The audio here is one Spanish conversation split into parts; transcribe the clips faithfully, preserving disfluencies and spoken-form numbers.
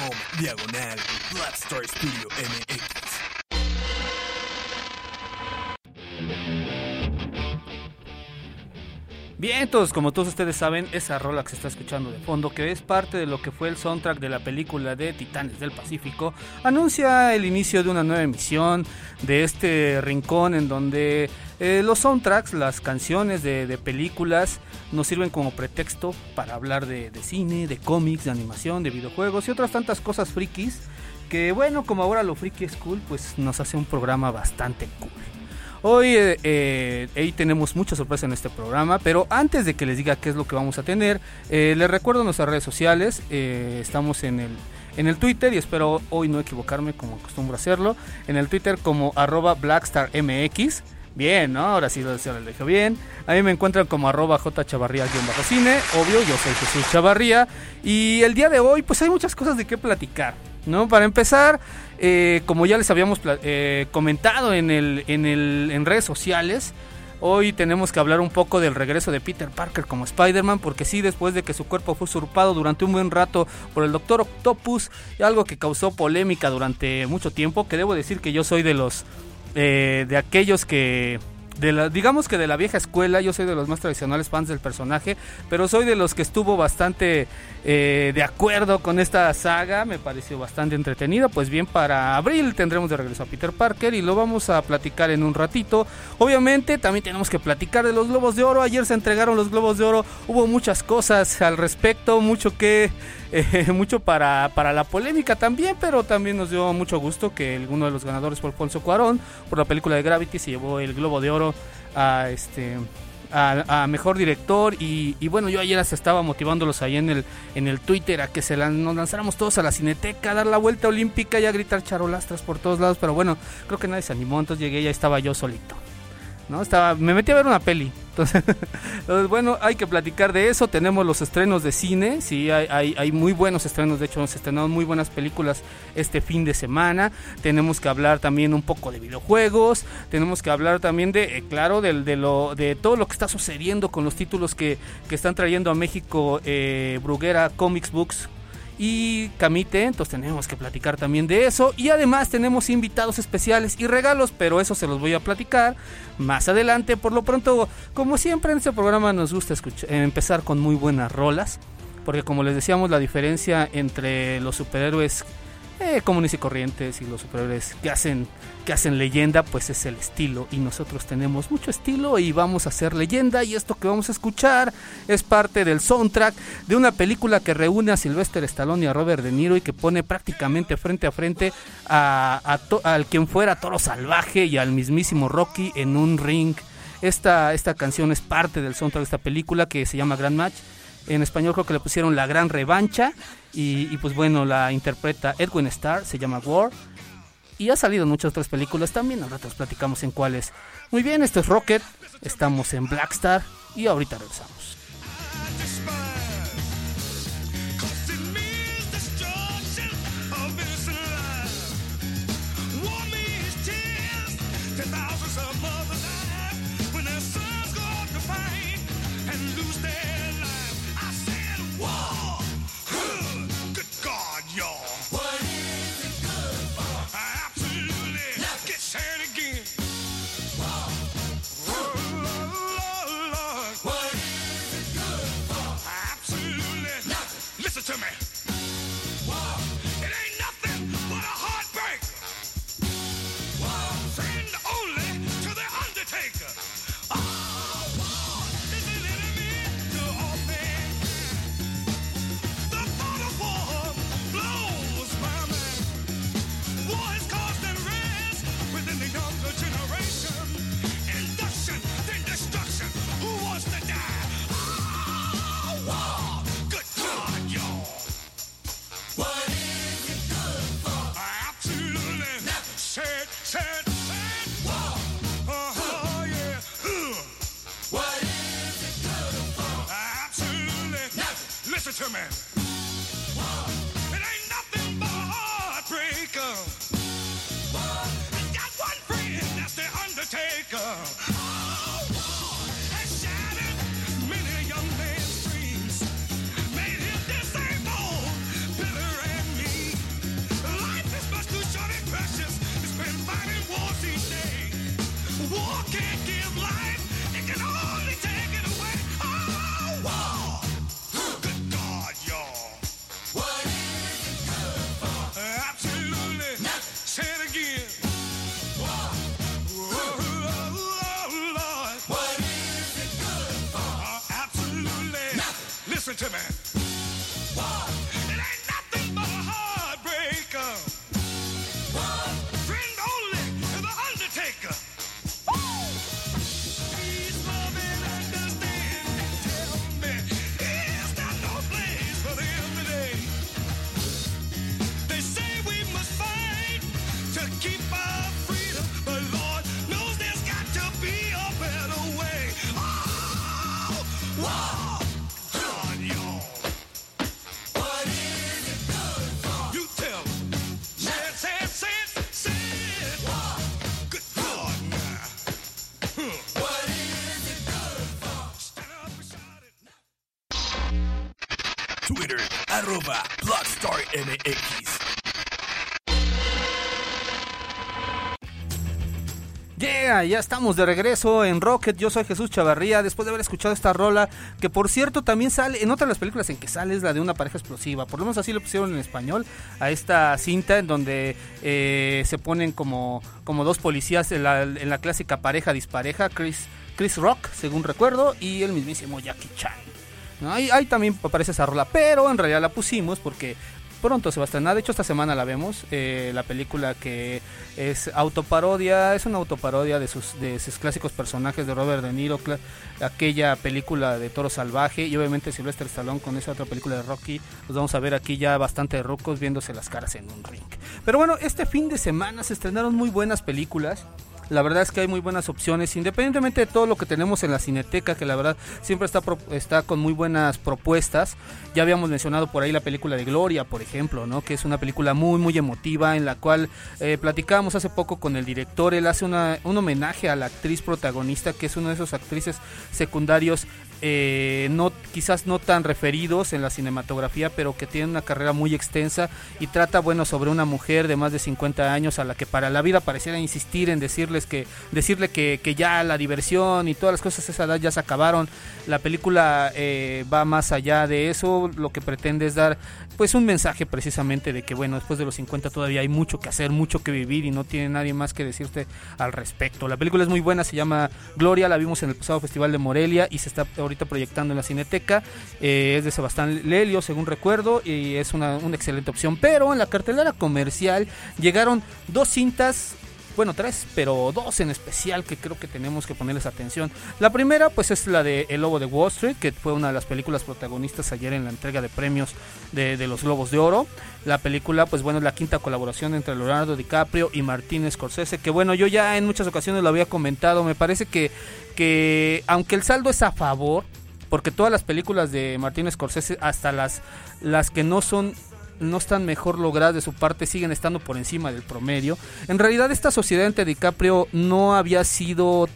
com diagonal Blackstar Studio M X. Bien, todos, como todos ustedes saben, esa rola que se está escuchando de fondo, que es parte de lo que fue el soundtrack de la película de Titanes del Pacífico, anuncia el inicio de una nueva emisión de este rincón en donde eh, los soundtracks, las canciones de, de películas, nos sirven como pretexto para hablar de, de cine, de cómics, de animación, de videojuegos y otras tantas cosas frikis, que bueno, como ahora lo friki es cool, pues nos hace un programa bastante cool. Hoy eh, eh, ahí tenemos mucha sorpresa en este programa, pero antes de que les diga qué es lo que vamos a tener, eh, les recuerdo nuestras redes sociales. eh, estamos en el, en el Twitter y espero hoy no equivocarme como acostumbro hacerlo, en el Twitter como arroba blackstarmx. Bien, ¿no? Ahora sí lo, lo dije bien. A mí me encuentran como arroba jchavarría-cine, obvio, yo soy Jesús Chavarría, y el día de hoy pues hay muchas cosas de qué platicar, ¿no? Para empezar, eh, como ya les habíamos eh, comentado en, el, en, el, en redes sociales, hoy tenemos que hablar un poco del regreso de Peter Parker como Spider-Man, porque sí, después de que su cuerpo fue usurpado durante un buen rato por el Doctor Octopus, algo que causó polémica durante mucho tiempo, que debo decir que yo soy de los... Eh, de aquellos que, de la, digamos que de la vieja escuela, yo soy de los más tradicionales fans del personaje, pero soy de los que estuvo bastante eh, de acuerdo con esta saga, me pareció bastante entretenida. Pues bien, para abril tendremos de regreso a Peter Parker y lo vamos a platicar en un ratito. Obviamente también tenemos que platicar de los Globos de Oro. Ayer se entregaron los Globos de Oro, hubo muchas cosas al respecto, mucho que... Eh, mucho para, para la polémica también, pero también nos dio mucho gusto que uno de los ganadores fue Alfonso Cuarón por la película de Gravity, se llevó el Globo de Oro a este a, a mejor director y, y bueno, yo ayer hasta estaba motivándolos ahí en el en el Twitter a que se lan, nos lanzáramos todos a la Cineteca, a dar la vuelta olímpica y a gritar charolastras por todos lados, pero bueno, creo que nadie se animó, entonces llegué y ya estaba yo solito, ¿no? Estaba, me metí a ver una peli. Entonces, entonces, bueno, hay que platicar de eso. Tenemos los estrenos de cine. Sí, hay, hay, hay muy buenos estrenos. De hecho, se estrenaron muy buenas películas este fin de semana. Tenemos que hablar también un poco de videojuegos. Tenemos que hablar también de, eh, claro, de, de, lo, de todo lo que está sucediendo con los títulos que, que están trayendo a México eh, Bruguera Comics Books y Camite, entonces tenemos que platicar también de eso, y además tenemos invitados especiales y regalos, pero eso se los voy a platicar más adelante. Por lo pronto, como siempre en este programa nos gusta escuchar, empezar con muy buenas rolas, porque como les decíamos, la diferencia entre los superhéroes eh, comunes y corrientes y los superhéroes que hacen, que hacen leyenda, pues es el estilo, y nosotros tenemos mucho estilo y vamos a hacer leyenda, y esto que vamos a escuchar es parte del soundtrack de una película que reúne a Sylvester Stallone y a Robert De Niro y que pone prácticamente frente a frente a, a to, al quien fuera Toro Salvaje y al mismísimo Rocky en un ring. Esta, esta canción es parte del soundtrack de esta película que se llama Grand Match. En español creo que le pusieron La Gran Revancha y, y pues bueno, la interpreta Edwin Starr, se llama War. Y ha salido en muchas otras películas también, al rato platicamos en cuáles. Muy bien, esto es Rocket, estamos en Blackstar y ahorita regresamos. Made him disabled, Billy and me. Twitter, arroba BloodStoryMX. Yeah, ya estamos de regreso en Rocket. Yo soy Jesús Chavarría, después de haber escuchado esta rola, que por cierto también sale en otras de las películas en que sale, es la de Una pareja explosiva. Por lo menos así lo pusieron en español a esta cinta, en donde eh, se ponen como, como dos policías en la, en la clásica pareja dispareja, Chris, Chris Rock, según recuerdo, y el mismísimo Jackie Chan, ¿no? Ahí, ahí también aparece esa rola, pero en realidad la pusimos porque pronto se va a estrenar. De hecho, esta semana la vemos, eh, la película que es autoparodia, es una autoparodia de sus, de sus clásicos personajes de Robert De Niro, cl- aquella película de Toro Salvaje, y obviamente Sylvester Stallone con esa otra película de Rocky. Los vamos a ver aquí ya bastante rucos viéndose las caras en un ring. Pero bueno, este fin de semana se estrenaron muy buenas películas. La verdad es que hay muy buenas opciones, independientemente de todo lo que tenemos en la Cineteca, que la verdad siempre está, pro, está con muy buenas propuestas. Ya habíamos mencionado por ahí la película de Gloria, por ejemplo, ¿no? Que es una película muy muy emotiva, en la cual eh, platicábamos hace poco con el director. Él hace una, un homenaje a la actriz protagonista, que es una de esas actrices secundarios eh, no, quizás no tan referidos en la cinematografía, pero que tiene una carrera muy extensa, y trata, bueno, sobre una mujer de más de cincuenta años a la que para la vida pareciera insistir en decirles que, decirle que, que ya la diversión y todas las cosas a esa edad ya se acabaron. La película eh, va más allá de eso, lo que pretende es dar pues un mensaje precisamente de que, bueno, después de los cincuenta todavía hay mucho que hacer, mucho que vivir, y no tiene nadie más que decirte al respecto. La película es muy buena, se llama Gloria, la vimos en el pasado Festival de Morelia y se está ahorita proyectando en la Cineteca. Eh, es de Sebastián Lelio, según recuerdo, y es una, una excelente opción. Pero en la cartelera comercial llegaron dos cintas, bueno, tres, pero dos en especial que creo que tenemos que ponerles atención. La primera, pues, es la de El Lobo de Wall Street, que fue una de las películas protagonistas ayer en la entrega de premios de, de los Globos de Oro. La película, pues bueno, es la quinta colaboración entre Leonardo DiCaprio y Martin Scorsese, que bueno, yo ya en muchas ocasiones lo había comentado. Me parece que, que aunque el saldo es a favor, porque todas las películas de Martin Scorsese, hasta las, las que no son... no están mejor logradas de su parte, siguen estando por encima del promedio. En realidad, esta sociedad entre DiCaprio no había sido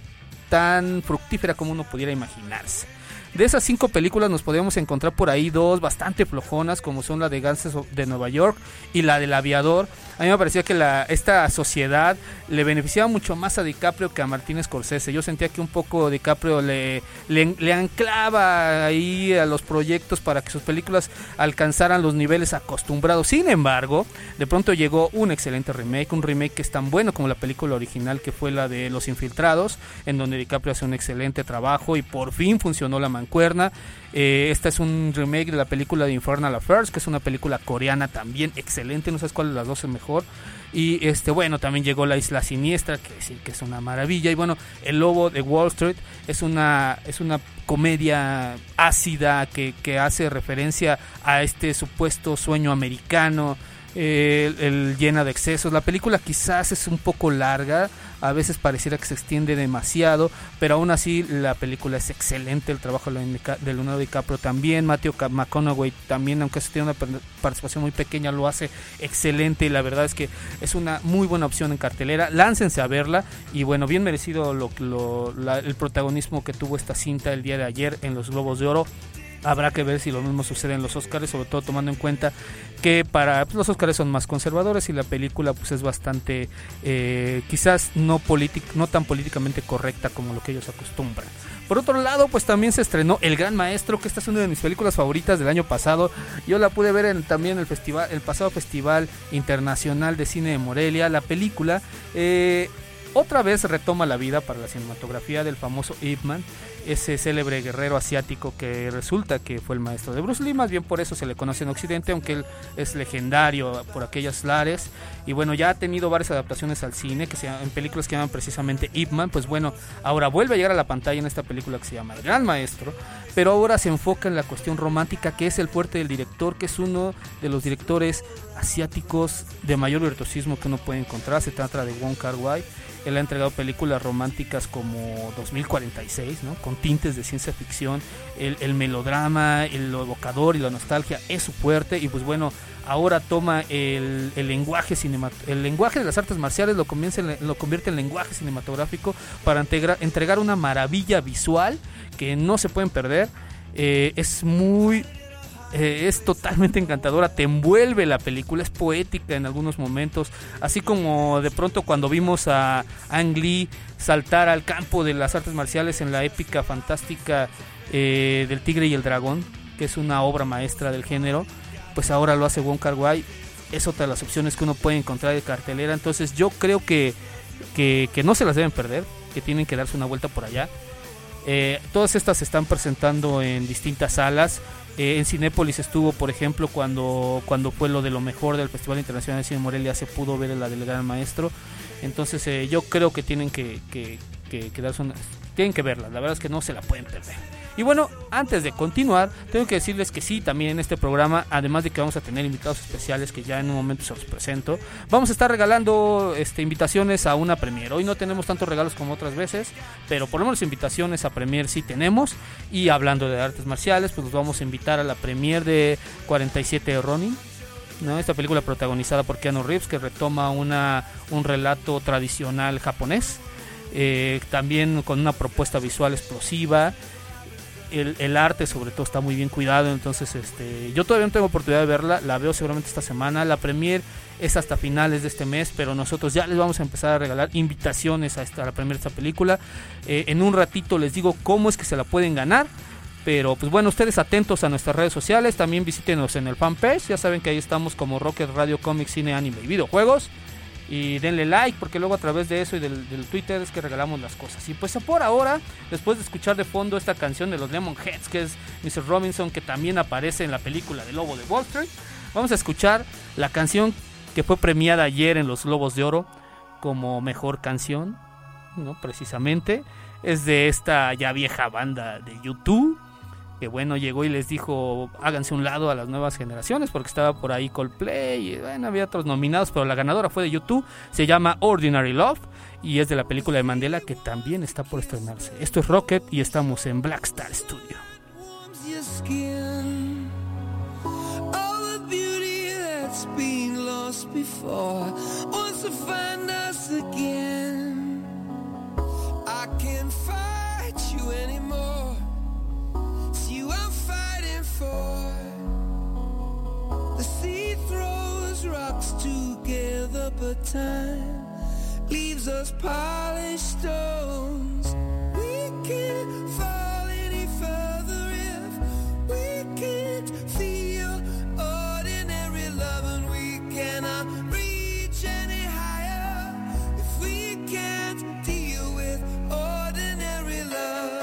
tan fructífera como uno pudiera imaginarse. De esas cinco películas nos podríamos encontrar por ahí dos bastante flojonas, como son la de Gangs de Nueva York y la del Aviador. A mí me parecía que la, esta sociedad le beneficiaba mucho más a DiCaprio que a Martin Scorsese. Yo sentía que un poco DiCaprio le, le, le anclaba ahí a los proyectos para que sus películas alcanzaran los niveles acostumbrados. Sin embargo, de pronto llegó un excelente remake, un remake que es tan bueno como la película original, que fue la de Los Infiltrados, en donde DiCaprio hace un excelente trabajo y por fin funcionó la mancuerna. Eh, esta es un remake de la película de Infernal Affairs, que es una película coreana también excelente, no sabes cuál de las dos es mejor. Y este bueno, también llegó La Isla Siniestra, que decir que es una maravilla. Y bueno, El Lobo de Wall Street es una es una comedia ácida que, que hace referencia a este supuesto sueño americano, eh, el, el llena de excesos. La película quizás es un poco larga, a veces pareciera que se extiende demasiado, pero aún así la película es excelente. El trabajo de Leonardo DiCaprio también, Matthew McConaughey también, aunque se tiene una participación muy pequeña, lo hace excelente, y la verdad es que es una muy buena opción en cartelera. Láncense a verla, y bueno, bien merecido lo, lo, la, el protagonismo que tuvo esta cinta el día de ayer en los Globos de Oro. Habrá que ver si lo mismo sucede en los Oscars, sobre todo tomando en cuenta que para pues, los Oscars son más conservadores, y la película pues es bastante eh, quizás no politic, no tan políticamente correcta como lo que ellos acostumbran. Por otro lado, pues también se estrenó El Gran Maestro, que esta es una de mis películas favoritas del año pasado. Yo la pude ver en, también el festival, el pasado Festival Internacional de Cine de Morelia. La película eh, otra vez retoma la vida para la cinematografía del famoso Ip Man, ese célebre guerrero asiático que resulta que fue el maestro de Bruce Lee. Más bien por eso se le conoce en Occidente, aunque él es legendario por aquellas lares. Y bueno, ya ha tenido varias adaptaciones al cine, que se, en películas que llaman precisamente Ip Man. Pues bueno, ahora vuelve a llegar a la pantalla en esta película que se llama El Gran Maestro, pero ahora se enfoca en la cuestión romántica, que es el fuerte del director, que es uno de los directores asiáticos de mayor virtuosismo que uno puede encontrar. Se trata de Wong Kar-wai. Él ha entregado películas románticas como dos mil cuarenta y seis, ¿no? Con tintes de ciencia ficción. El, el melodrama, el, lo evocador y la nostalgia es su fuerte. Y pues bueno, ahora toma el, el lenguaje cinemat el lenguaje de las artes marciales, lo, en, lo convierte en lenguaje cinematográfico para integra entregar una maravilla visual que no se pueden perder. Eh, es muy eh, es totalmente encantadora, te envuelve la película, es poética en algunos momentos, así como de pronto cuando vimos a Ang Lee saltar al campo de las artes marciales en la épica fantástica eh, del Tigre y el Dragón, que es una obra maestra del género, pues ahora lo hace Wong Kar-wai. Es otra de las opciones que uno puede encontrar de cartelera. Entonces yo creo que, que, que no se las deben perder, que tienen que darse una vuelta por allá. Eh, todas estas se están presentando en distintas salas. Eh, en Cinépolis estuvo, por ejemplo, cuando, cuando fue lo de lo mejor del Festival Internacional de Cine Morelia, se pudo ver la del Gran Maestro. Entonces eh, yo creo que tienen que, que, que, que darse una, tienen que verla. La verdad es que no se la pueden perder. Y bueno, antes de continuar, tengo que decirles que sí, también en este programa, además de que vamos a tener invitados especiales que ya en un momento se los presento, vamos a estar regalando este, invitaciones a una premiere. Hoy no tenemos tantos regalos como otras veces, pero por lo menos invitaciones a premiere sí tenemos. Y hablando de artes marciales, pues los vamos a invitar a la premiere de cuarenta y siete Ronin, ¿no? Esta película protagonizada por Keanu Reeves, que retoma una, un relato tradicional japonés, eh, también con una propuesta visual explosiva. El, el arte sobre todo está muy bien cuidado. Entonces este yo todavía no tengo oportunidad de verla, la veo seguramente esta semana. La premier es hasta finales de este mes, pero nosotros ya les vamos a empezar a regalar invitaciones a, esta, a la premier de esta película. eh, en un ratito les digo cómo es que se la pueden ganar. Pero pues bueno, ustedes atentos a nuestras redes sociales, también visítenos en el fanpage, ya saben que ahí estamos como Rocket Radio, Comics, Cine, Anime y Videojuegos. Y denle like, porque luego a través de eso y del, del Twitter es que regalamos las cosas. Y pues por ahora, después de escuchar de fondo esta canción de los Lemonheads, que es mister Robinson, que también aparece en la película de Lobo de Wall Street, vamos a escuchar la canción que fue premiada ayer en los Globos de Oro como mejor canción, ¿no? Precisamente es de esta ya vieja banda de YouTube, que bueno, llegó y les dijo háganse un lado a las nuevas generaciones, porque estaba por ahí Coldplay y bueno, había otros nominados, pero la ganadora fue de YouTube. Se llama Ordinary Love y es de la película de Mandela, que también está por estrenarse. Esto es Rocket y estamos en Black Star Studio. The sea throws rocks together, but time leaves us polished stones. We can't fall any further if we can't feel ordinary love, and we cannot reach any higher if we can't deal with ordinary love.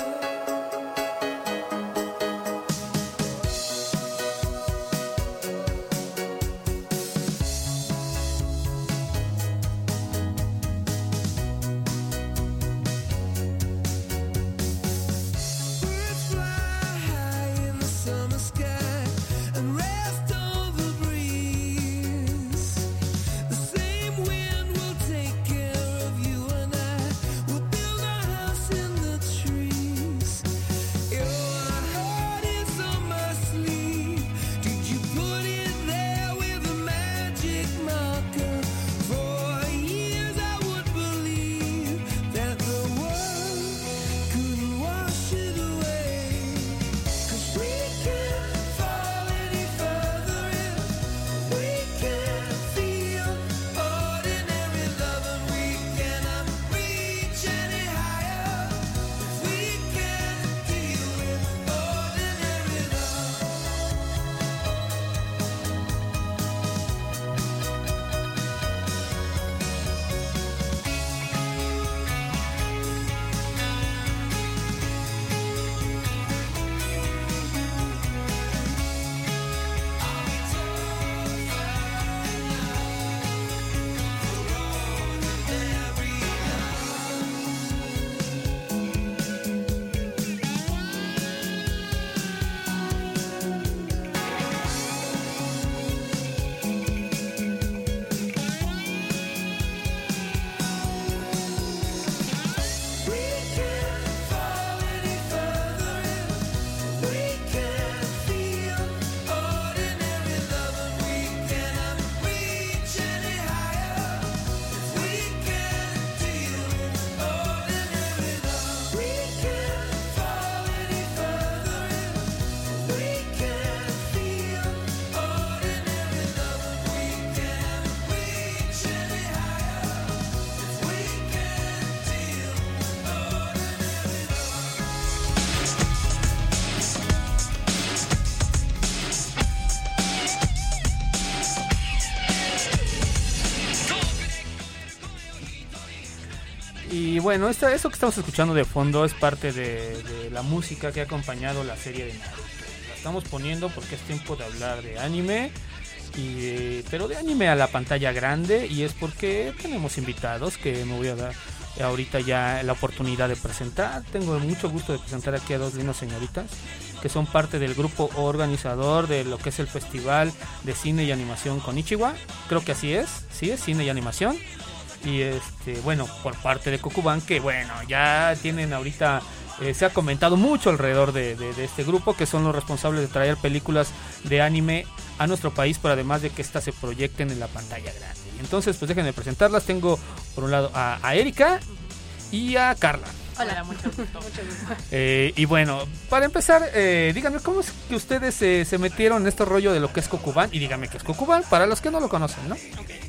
Y bueno, esta, esto que estamos escuchando de fondo es parte de, de la música que ha acompañado la serie de Naruto. La estamos poniendo porque es tiempo de hablar de anime, y de, pero de anime a la pantalla grande, y es porque tenemos invitados que me voy a dar ahorita ya la oportunidad de presentar. Tengo mucho gusto de presentar aquí a dos lindas señoritas que son parte del grupo organizador de lo que es el Festival de Cine y Animación Konichiwa. Creo que así es, sí, es cine y animación. Y este, bueno, por parte de Kokuban, que bueno, ya tienen ahorita, eh, se ha comentado mucho alrededor de, de, de este grupo, que son los responsables de traer películas de anime a nuestro país, pero además de que estas se proyecten en la pantalla grande. Entonces, pues déjenme presentarlas. Tengo por un lado a, a Erika y a Carla. Hola, mucho gusto. mucho gusto. Eh, y bueno, para empezar, eh, díganme, ¿cómo es que ustedes eh, se metieron en este rollo de lo que es Kokuban? Y díganme qué es Kokuban, para los que no lo conocen, ¿no?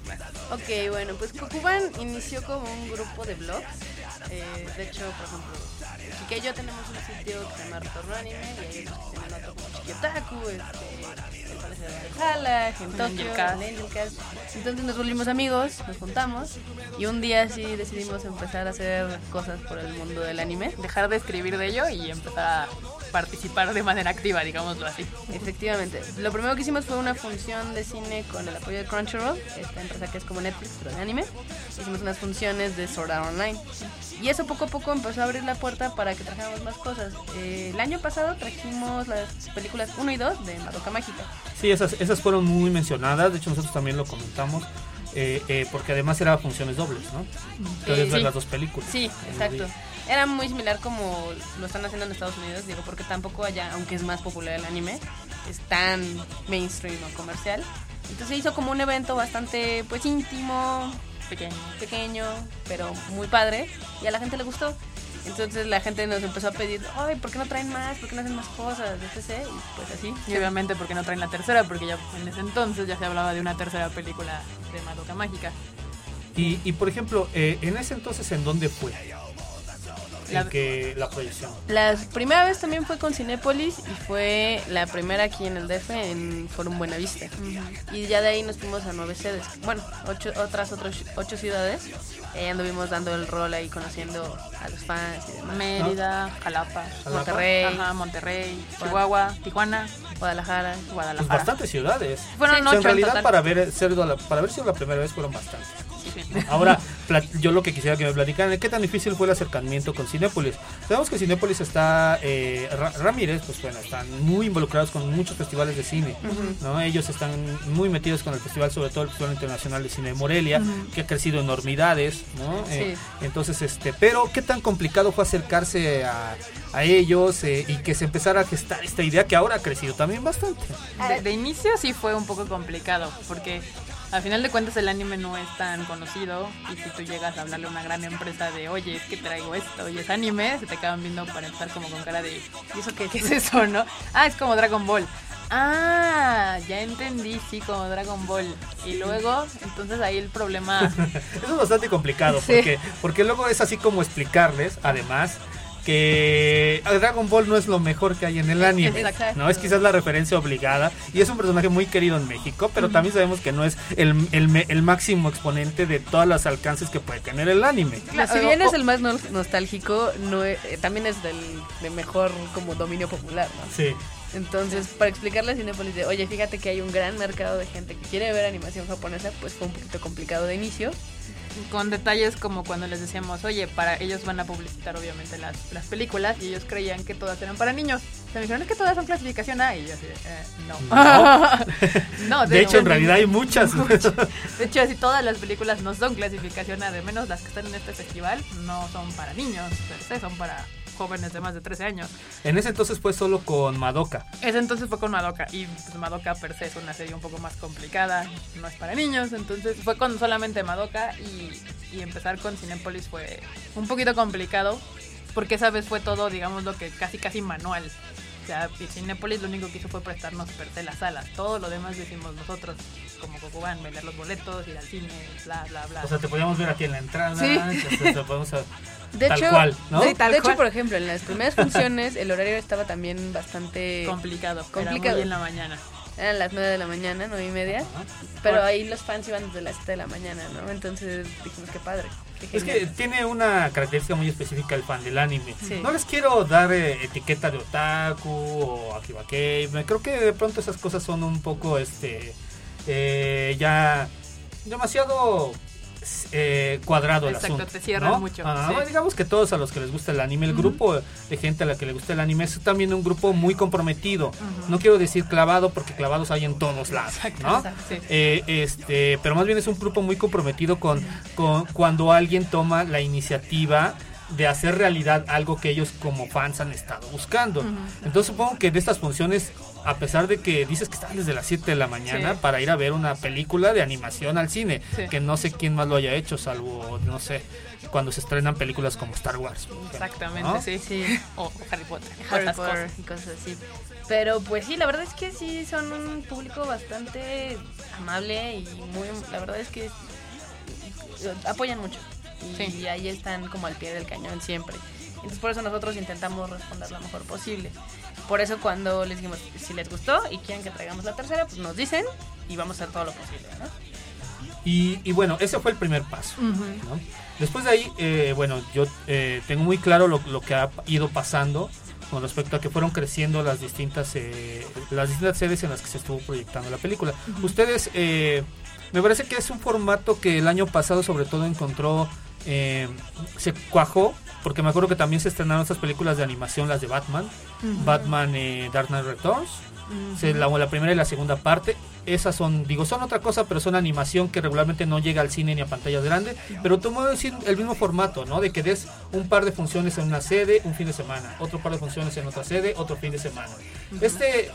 Ok, bueno, pues Kokuban inició como un grupo de blogs. Eh, de hecho, por ejemplo, Chique y yo tenemos un sitio que se llama Retorno Anime, y hay otros que tienen otro como Chiquiotaku, este, el Palacio de Valhalla, en Tokio, el Angelcast. Entonces nos volvimos amigos, nos juntamos, y un día sí decidimos empezar a hacer cosas por el mundo del anime. Dejar de escribir de ello y empezar a participar de manera activa, digámoslo así. Efectivamente. Lo primero que hicimos fue una función de cine con el apoyo de Crunchyroll, esta empresa que es como Netflix, pero de anime. Hicimos unas funciones de Sword Art Online. Y eso poco a poco empezó a abrir la puerta para que trajéramos más cosas. Eh, el año pasado trajimos las películas uno y dos de Madoka Mágica. Sí, esas, esas fueron muy mencionadas. De hecho, nosotros también lo comentamos. Eh, eh, porque además eran funciones dobles, ¿no? Entonces, Eh, ver sí. las dos películas. Sí, exacto. Era muy similar como lo están haciendo en Estados Unidos, digo, porque tampoco allá, aunque es más popular el anime, es tan mainstream o comercial. Entonces se hizo como un evento bastante, pues, íntimo, Pequeño. pequeño, pero muy padre, y a la gente le gustó. Entonces la gente nos empezó a pedir, ay, ¿por qué no traen más? ¿Por qué no hacen más cosas? etcétera. Y pues así. Y obviamente porque no traen la tercera, porque ya en ese entonces ya se hablaba de una tercera película de Madoka Mágica. Y, y por ejemplo, eh, en ese entonces, ¿en dónde fue? La- En que la proyección. La primera vez también fue con Cinépolis, y fue la primera aquí en el D F, en Forum Buenavista. Uh-huh. Y ya de ahí nos fuimos a nueve sedes. Bueno, ocho, otras otros, ocho ciudades. Y ahí anduvimos dando el rol ahí, conociendo a los fans y demás. Mérida, Jalapa, Jalapa. Monterrey, Ajá, Monterrey, Chihuahua, Tijuana, Guadalajara. Pues Guadalajara. bastantes ciudades. Fueron O sea, ocho en realidad, en total. para ver, ser, la- para haber sido la primera vez fueron bastantes. Sí. Ahora, plat- yo lo que quisiera que me platicaran, ¿qué tan difícil fue el acercamiento con Cinépolis? Sabemos que Cinépolis está, eh, Ra- Ramírez, pues bueno, están muy involucrados con muchos festivales de cine, Uh-huh. ¿no? Ellos están muy metidos con el festival, sobre todo el Festival Internacional de Cine de Morelia, Uh-huh. que ha crecido enormidades, ¿no? Sí. Eh, entonces, este, pero ¿qué tan complicado fue acercarse a, a ellos eh, y que se empezara a gestar esta idea que ahora ha crecido también bastante? De, de inicio sí fue un poco complicado, porque al final de cuentas el anime no es tan conocido, y si tú llegas a hablarle a una gran empresa de, oye, es que traigo esto y es anime, se te acaban viendo para empezar como con cara de, ¿y eso qué, qué es eso, no? Ah, es como Dragon Ball. Ah, ya entendí, sí, como Dragon Ball. Y luego, entonces ahí el problema... Eso es bastante complicado, Sí. porque, porque luego es así como explicarles, además, que Dragon Ball no es lo mejor que hay en el anime. Exacto. No es quizás la referencia obligada, y es un personaje muy querido en México, pero también sabemos que no es el, el, me- el máximo exponente de todos los alcances que puede tener el anime. Claro, si bien es el más no- nostálgico, no es- eh, también es del de mejor como dominio popular, ¿no? Sí. Entonces, para explicarle a Cinépolis de, oye, fíjate que hay un gran mercado de gente que quiere ver animación japonesa, pues fue un poquito complicado de inicio. Con detalles como cuando les decíamos, oye, para ellos van a publicitar obviamente las, las películas, y ellos creían que todas eran para niños. Se me dijeron, es que todas son clasificación A, y yo así, de, eh, no. No, De hecho, en realidad hay muchas. De hecho, así todas las películas no son clasificación A, de menos las que están en este festival, no son para niños, per se, son para jóvenes de más de trece años. En ese entonces fue solo con Madoka. Ese entonces fue con Madoka, y pues, Madoka per se es una serie un poco más complicada, no es para niños, entonces fue con solamente Madoka, y, y empezar con Cinépolis fue un poquito complicado, porque esa vez fue todo, digamos, lo que casi casi manual. O sea, y Cinépolis lo único que hizo fue prestarnos per se las salas, todo lo demás lo hicimos nosotros, como Kokuban, vender los boletos, ir al cine, bla, bla, bla. O sea, te podíamos ver aquí en la entrada. Sí. o sea, te podemos a- De tal hecho, cual, ¿no? de, Tal de hecho, cual. por ejemplo, en las primeras funciones el horario estaba también bastante complicado, complicado. era muy en la mañana. eran las nueve de la mañana, nueve y media, Ajá. pero ahí los fans iban desde las siete de la mañana, ¿no? Entonces dijimos, qué padre. Qué Es que genial. tiene una característica muy específica el fan del anime. Sí. No les quiero dar eh, etiqueta de otaku o Akiba Cave. Creo que de pronto esas cosas son un poco este eh, ya demasiado eh, cuadrado el Exacto, asunto. te cierran ¿no? mucho, Ah, sí. Digamos que todos a los que les gusta el anime, el Ujú. grupo de gente a la que le gusta el anime es también un grupo muy comprometido. Ujú. No quiero decir clavado porque clavados hay en todos lados, ¿no? Exacto, sí. Eh, este, pero más bien es un grupo muy comprometido con, con cuando alguien toma la iniciativa de hacer realidad algo que ellos como fans han estado buscando. Ujú. Entonces supongo que de estas funciones, a pesar de que dices que están desde las siete de la mañana Sí. para ir a ver una película de animación al cine, Sí. que no sé quién más lo haya hecho, salvo, no sé, cuando se estrenan películas como Star Wars. por ejemplo, Exactamente, ¿no? sí. Sí. O, o Harry Potter. Harry esas Potter cosas. y cosas así. Pero pues sí, la verdad es que sí son un público bastante amable y muy, la verdad es que apoyan mucho. Y Sí. ahí están como al pie del cañón siempre. Entonces por eso nosotros intentamos responder lo mejor posible. Por eso cuando les dijimos si les gustó y quieren que traigamos la tercera, pues nos dicen y vamos a hacer todo lo posible, ¿no? Y, y bueno, ese fue el primer paso. Ujú. ¿no? Después de ahí, eh, bueno, yo eh, tengo muy claro lo, lo que ha ido pasando con respecto a que fueron creciendo las distintas eh, las distintas sedes en las que se estuvo proyectando la película. Ustedes, eh, me parece que es un formato que el año pasado sobre todo encontró, eh, se cuajó, porque me acuerdo que también se estrenaron estas películas de animación, las de Batman, Ujú. Batman eh, Dark Knight Returns, Ujú. se- la, la primera y la segunda parte. Esas son, digo, son otra cosa, pero son animación que regularmente no llega al cine ni a pantallas grandes, pero tomó decir el mismo formato, ¿no? De que des un par de funciones en una sede un fin de semana, otro par de funciones en otra sede otro fin de semana. Este,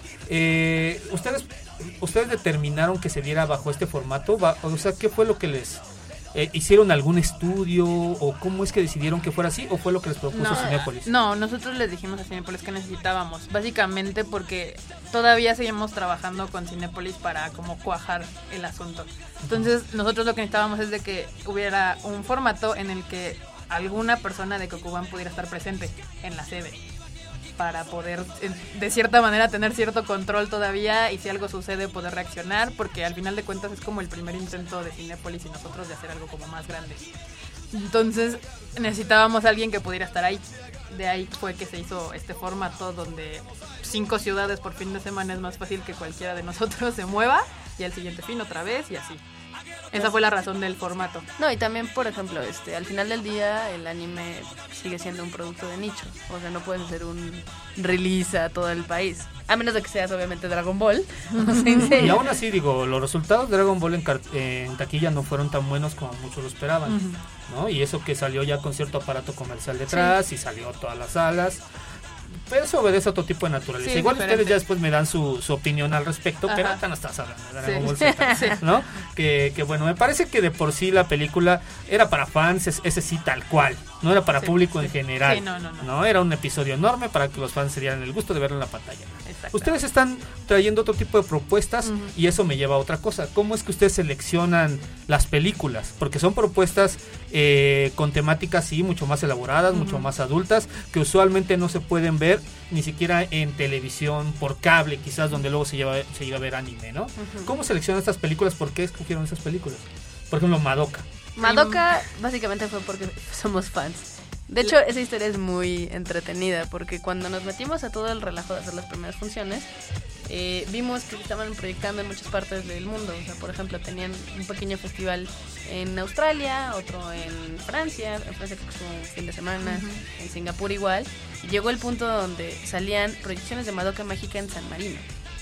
eh, ustedes, ustedes determinaron que se diera bajo este formato, Va- o sea, ¿qué fue lo que les eh, hicieron algún estudio o cómo es que decidieron que fuera así o fue lo que les propuso No, Cinépolis? no, nosotros les dijimos a Cinépolis que necesitábamos, básicamente porque todavía seguimos trabajando con Cinépolis para como cuajar el asunto. Entonces nosotros lo que necesitábamos es de que hubiera un formato en el que alguna persona de Kokuban pudiera estar presente en la sede para poder eh, de cierta manera tener cierto control todavía y si algo sucede poder reaccionar, porque al final de cuentas es como el primer intento de Cinépolis y nosotros de hacer algo como más grande. Entonces necesitábamos a alguien que pudiera estar ahí. De ahí fue que se hizo este formato donde cinco ciudades por fin de semana es más fácil que cualquiera de nosotros se mueva y al siguiente fin otra vez y así. Esa fue la razón del formato. No, y también, por ejemplo, este, al final del día el anime sigue siendo un producto de nicho. O sea, no puedes hacer un release a todo el país. A menos de que seas, obviamente, Dragon Ball. O sea, en Y serio. aún así, digo, los resultados de Dragon Ball en, car- en taquilla no fueron tan buenos como muchos lo esperaban, Ujú. ¿no? Y eso que salió ya con cierto aparato comercial detrás y salió a todas las salas. Pero eso obedece a otro tipo de naturaleza. Sí, Igual diferente. ustedes ya después me dan su, su opinión al respecto, Ajá. pero ahorita no estás hablando de Dragon Sí. Ball Z, Sí. ¿no? Que, que bueno, me parece que de por sí la película era para fans, es- ese sí tal cual, no era para Sí, público sí. en general. Sí, no, no, no. Era un episodio enorme para que los fans se dieran el gusto de verlo en la pantalla. Exacto. Ustedes están trayendo otro tipo de propuestas Ujú. y eso me lleva a otra cosa. ¿Cómo es que ustedes seleccionan las películas? Porque son propuestas eh, con temáticas sí mucho más elaboradas, mucho más adultas, que usualmente no se pueden ver ni siquiera en televisión por cable, quizás donde luego se lleva se llega a ver anime, ¿no? ¿Cómo seleccionan estas películas? ¿Por qué escogieron esas películas? Por ejemplo, Madoka. Madoka básicamente fue porque somos fans. De hecho, esa historia es muy entretenida porque cuando nos metimos a todo el relajo de hacer las primeras funciones, eh, vimos que estaban proyectando en muchas partes del mundo. O sea, por ejemplo, tenían un pequeño festival en Australia, otro en Francia, en Francia creo que fue un fin de semana, en Singapur igual. Y llegó el punto donde salían proyecciones de Madoka Mágica en San Marino.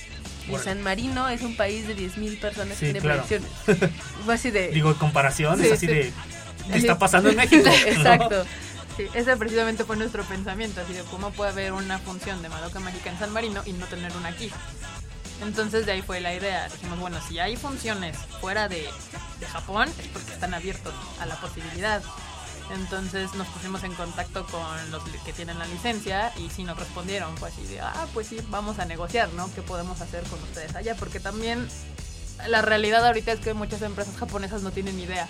Y Órale. San Marino es un país de diez mil personas Sí, que tiene claro. proyecciones. Fue así de... Digo, en comparación, Sí, es así sí. de... ¿Qué está pasando en México? ¿no? Exacto. Sí, ese precisamente fue nuestro pensamiento, así de cómo puede haber una función de Madoka Mágica en San Marino y no tener una aquí. Entonces de ahí fue la idea, dijimos, bueno, si hay funciones fuera de, de Japón es porque están abiertos a la posibilidad. Entonces nos pusimos en contacto con los que tienen la licencia y sí nos respondieron, fue así de, ah, pues sí, vamos a negociar, ¿no? ¿Qué podemos hacer con ustedes allá? Porque también la realidad ahorita es que muchas empresas japonesas no tienen idea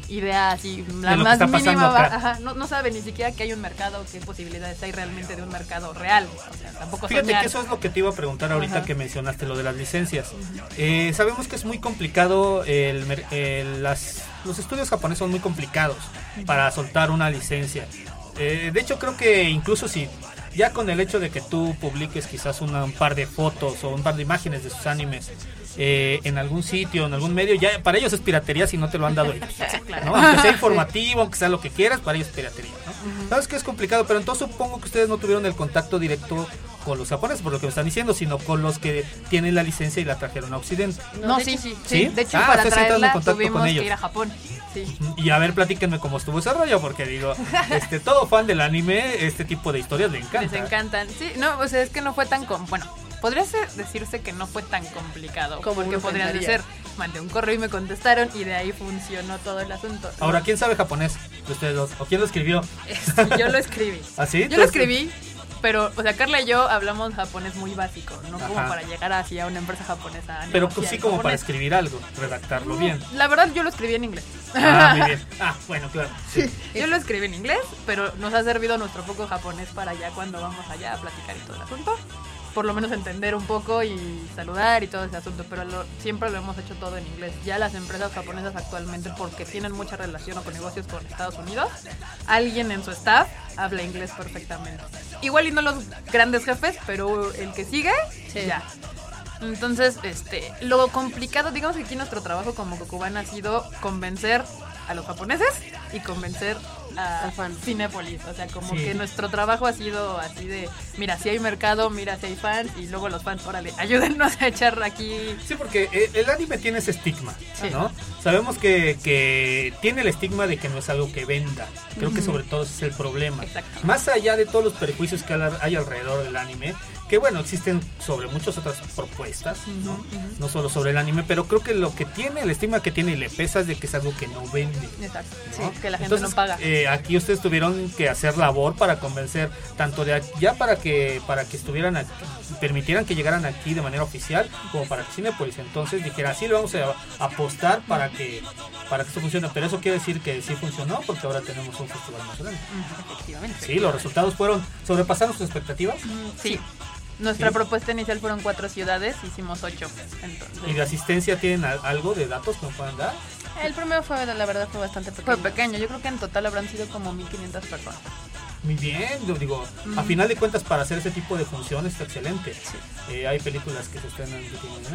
idea así, la De lo que más está pasando mínima, va- acá. ajá, no, no sabe ni siquiera que hay un mercado, qué posibilidades hay realmente de un mercado real. O sea, tampoco Fíjate soñar. que eso es lo que te iba a preguntar ahorita Ajá. que mencionaste lo de las licencias. Eh, sabemos que es muy complicado, el, mer- el- las, los estudios japoneses son muy complicados para soltar una licencia. Eh, de hecho, creo que incluso si ya con el hecho de que tú publiques quizás una- un par de fotos o un par de imágenes de sus animes eh, en algún sitio, en algún medio, ya para ellos es piratería si no te lo han dado ellos. ¿No? Aunque sea informativo, aunque sea lo que quieras, para ellos es piratería, ¿no? Sabes que es complicado, pero entonces supongo que ustedes no tuvieron el contacto directo con los japoneses, por lo que me están diciendo, sino con los que tienen la licencia y la trajeron a Occidente. No, de sí, hecho, sí, ¿Sí? sí. De hecho, Ah, para ustedes entraron en traerla contacto tuvimos con que ellos. ir a Japón. Sí. Y a ver, platíquenme cómo estuvo ese rollo, porque digo, este todo fan del anime, este tipo de historias le encanta. Les encantan. Sí, no, o sea, es que no fue tan... Com bueno, podría ser, decirse que no fue tan complicado. Como porque uno podría pensaría. ser, mandé un correo y me contestaron y de ahí funcionó todo el asunto. Ahora, ¿quién sabe japonés de ustedes dos? ¿O quién lo escribió? Este, yo lo escribí. ¿Ah, sí? Yo ¿Tú lo es- escribí, pero, o sea, Carla y yo hablamos japonés muy básico, no como Ajá. para llegar así a una empresa japonesa. a Pero negociar sí como para japonés. escribir algo, redactarlo bien. La verdad, yo lo escribí en inglés. Ah, muy bien. Ah, bueno, claro. Sí. Yo lo escribí en inglés, pero nos ha servido nuestro poco japonés para ya cuando vamos allá a platicar y todo el asunto. Por lo menos entender un poco y saludar y todo ese asunto, pero lo- siempre lo hemos hecho todo en inglés. Ya las empresas japonesas actualmente, porque tienen mucha relación o con negocios con Estados Unidos, alguien en su staff habla inglés perfectamente. Igual y no los grandes jefes, pero el que sigue, Sí. ya. Entonces, este, lo complicado, digamos que aquí nuestro trabajo como Kokuban ha sido convencer a los japoneses y convencer a Al fan. Cinépolis. O sea, como Sí. que nuestro trabajo ha sido así de, mira, si hay mercado, mira, si hay fans, y luego los fans, órale, ayúdennos a echar aquí. Sí, porque eh, el anime tiene ese estigma, Sí. ¿no? Sabemos que, que tiene el estigma de que no es algo que venda. Creo que sobre todo ese es el problema. Exacto. Más allá de todos los prejuicios que hay alrededor del anime, que bueno, existen sobre muchas otras propuestas, ¿no? No solo sobre el anime, pero creo que lo que tiene, el estigma que tiene y le pesa es de que es algo que no vende. Exacto. ¿no? Sí, que la gente Entonces, no paga. eh, aquí ustedes tuvieron que hacer labor para convencer tanto de aquí- ya para que para que estuvieran aquí, permitieran que llegaran aquí de manera oficial, como para que Cinépolis entonces dijera, sí, le vamos a apostar para que para que esto funcione, pero eso quiere decir que sí funcionó porque ahora tenemos un festival más grande. Ujú, efectivamente. Sí, los resultados fueron, sobrepasaron sus expectativas. Sí. Nuestra Sí. propuesta inicial fueron cuatro ciudades, hicimos ocho. Entonces, ¿Y de asistencia tienen a- algo de datos que nos puedan dar? El primero fue, la verdad, fue bastante fue pequeño. pequeño. Yo creo que en total habrán sido como mil quinientas personas. Muy bien, yo digo, a final de cuentas para hacer ese tipo de funciones está excelente. Eh, hay películas que se estrenan que tienen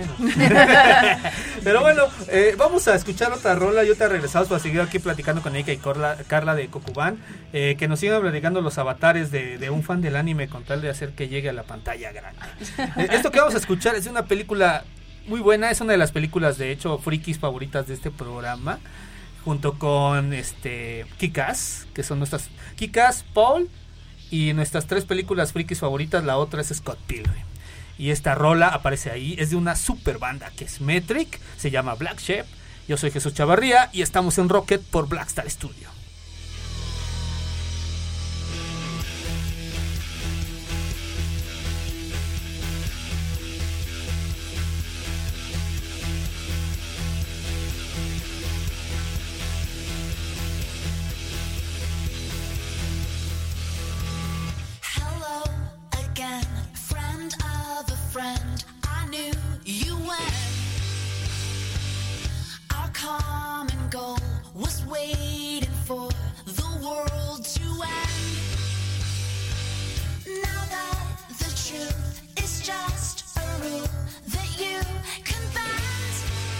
menos. Pero bueno, eh, vamos a escuchar otra rola y otra regresamos para seguir aquí platicando con Erika y Carla, Carla de Kokuban, eh, que nos sigan platicando los avatares de, de un fan del anime con tal de hacer que llegue a la pantalla grande. Eh, esto que vamos a escuchar es de una película muy buena, es una de las películas de hecho frikis favoritas de este programa, junto con este Kick-Ass, que son nuestras Kick-Ass, Paul, y nuestras tres películas frikis favoritas, la otra es Scott Pilgrim. Y esta rola aparece ahí, es de una super banda que es Metric, se llama Black Sheep. Yo soy Jesús Chavarría y estamos en Rocket por Blackstar Studio. Hello again, friend of a friend. I knew you when our common goal was waiting for the world to end. Now that the truth is just a rule that you can bend,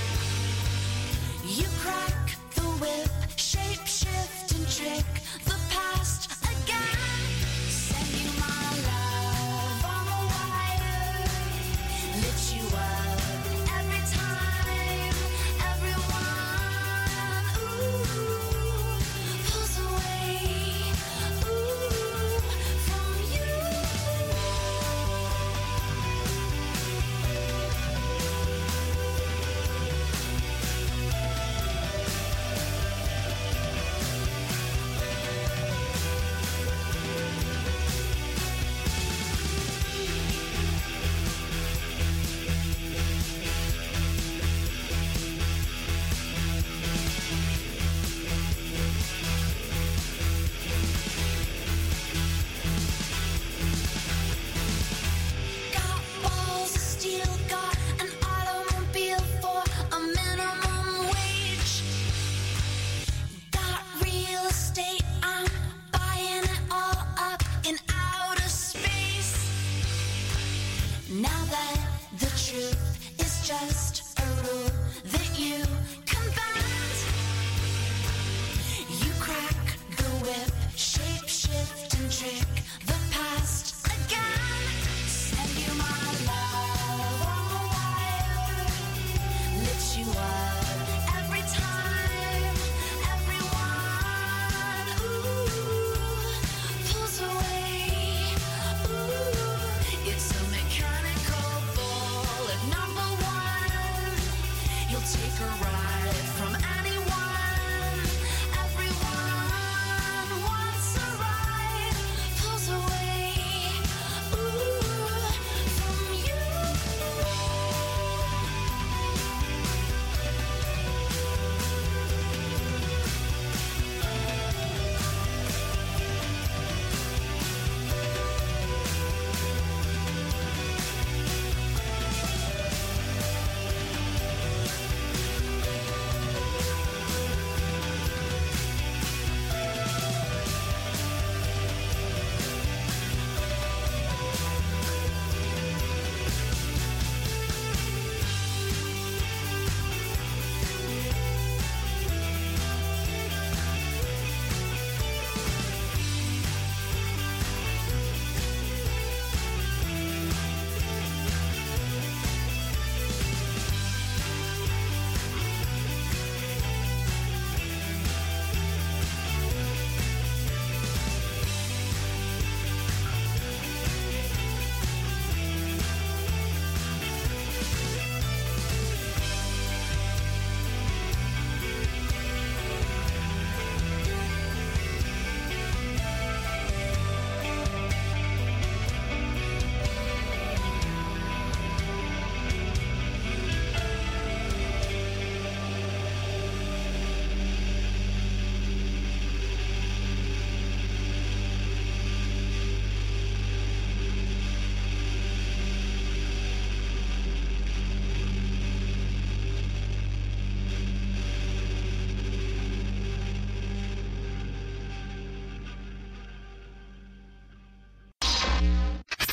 you crack the whip, shape shift and trick the past again. Send you my love on a wire, lift you up every time, everyone ooh, pulls away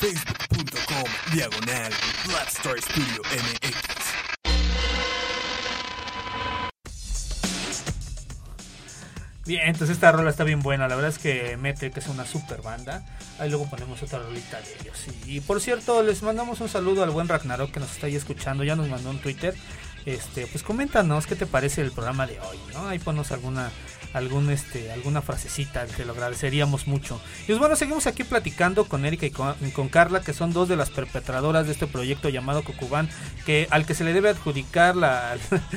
Facebook.com diagonal Blood Story Studio M X. Bien, entonces esta rola está bien buena. La verdad es que Metric es una super banda. Ahí luego ponemos otra rolita de ellos. Y, y por cierto, les mandamos un saludo al buen Ragnarok que nos está ahí escuchando. Ya nos mandó un Twitter. Este, pues coméntanos qué te parece el programa de hoy, ¿no? Ahí ponos alguna algún este alguna frasecita, te lo agradeceríamos mucho. Y pues bueno, seguimos aquí platicando con Erika y con, con Carla, que son dos de las perpetradoras de este proyecto llamado Kokuban, que al que se le debe adjudicar la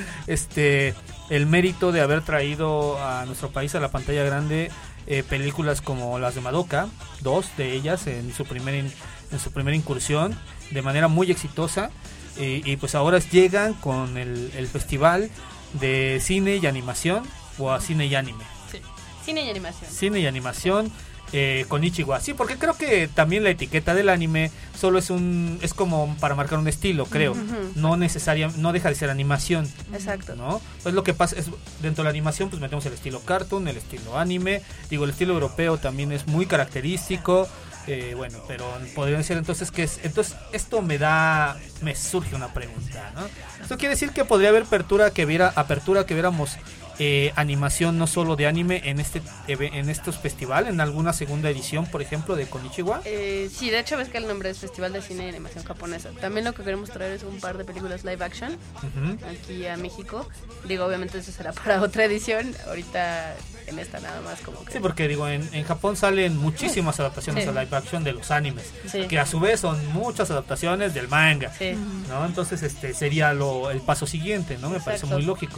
este el mérito de haber traído a nuestro país a la pantalla grande eh, películas como las de Madoka, dos de ellas en su primer in, en su primera incursión de manera muy exitosa. Y, y pues ahora llegan con el, el festival de cine y animación, o a cine y anime. Sí. Cine y animación. Cine y animación eh, con Ichiwa. Sí, porque creo que también la etiqueta del anime solo es un es como para marcar un estilo, creo. Ujú. No necesaria, no deja de ser animación, Exacto. ¿no? Pues lo que pasa es, dentro de la animación pues metemos el estilo cartoon, el estilo anime. Digo, el estilo europeo también es muy característico. Eh, bueno, pero podría ser entonces que es, entonces esto me da, me surge una pregunta, ¿no? Esto quiere decir que podría haber apertura que viera, apertura que viéramos eh, animación no solo de anime en este en estos festivales, en alguna segunda edición, por ejemplo, de Konichiwa. Eh, sí, de hecho ves que el nombre es Festival de Cine y Animación Japonesa. También lo que queremos traer es un par de películas live action Uh-huh. aquí a México. Digo, obviamente eso será para otra edición. Ahorita en esta nada más como que... Sí, porque digo, en, en Japón salen muchísimas adaptaciones Sí. a live action de los animes, Sí. que a su vez son muchas adaptaciones del manga, Sí. ¿no? Entonces este sería lo el paso siguiente, ¿no? Me parece Exacto. muy lógico.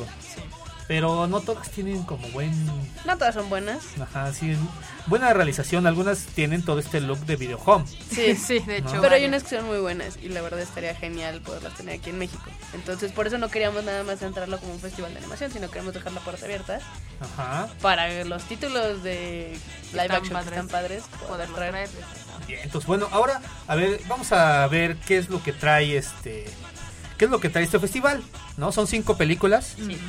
Pero no todas tienen como buen... No todas son buenas. Ajá, sí, buena realización. Algunas tienen todo este look de video home. Sí, Sí, de hecho. ¿No? Pero hay varias. unas que son muy buenas y la verdad estaría genial poderlas tener aquí en México. Entonces por eso no queríamos nada más centrarlo como un festival de animación, sino queremos dejar la puerta abierta Ajá. para los títulos de live Están action padres. que están padres Poderlo poder traer. traer. Bien, entonces bueno, ahora a ver, vamos a ver qué es lo que trae este... ¿Qué es lo que trae este festival? ¿No? Son cinco películas. Sí.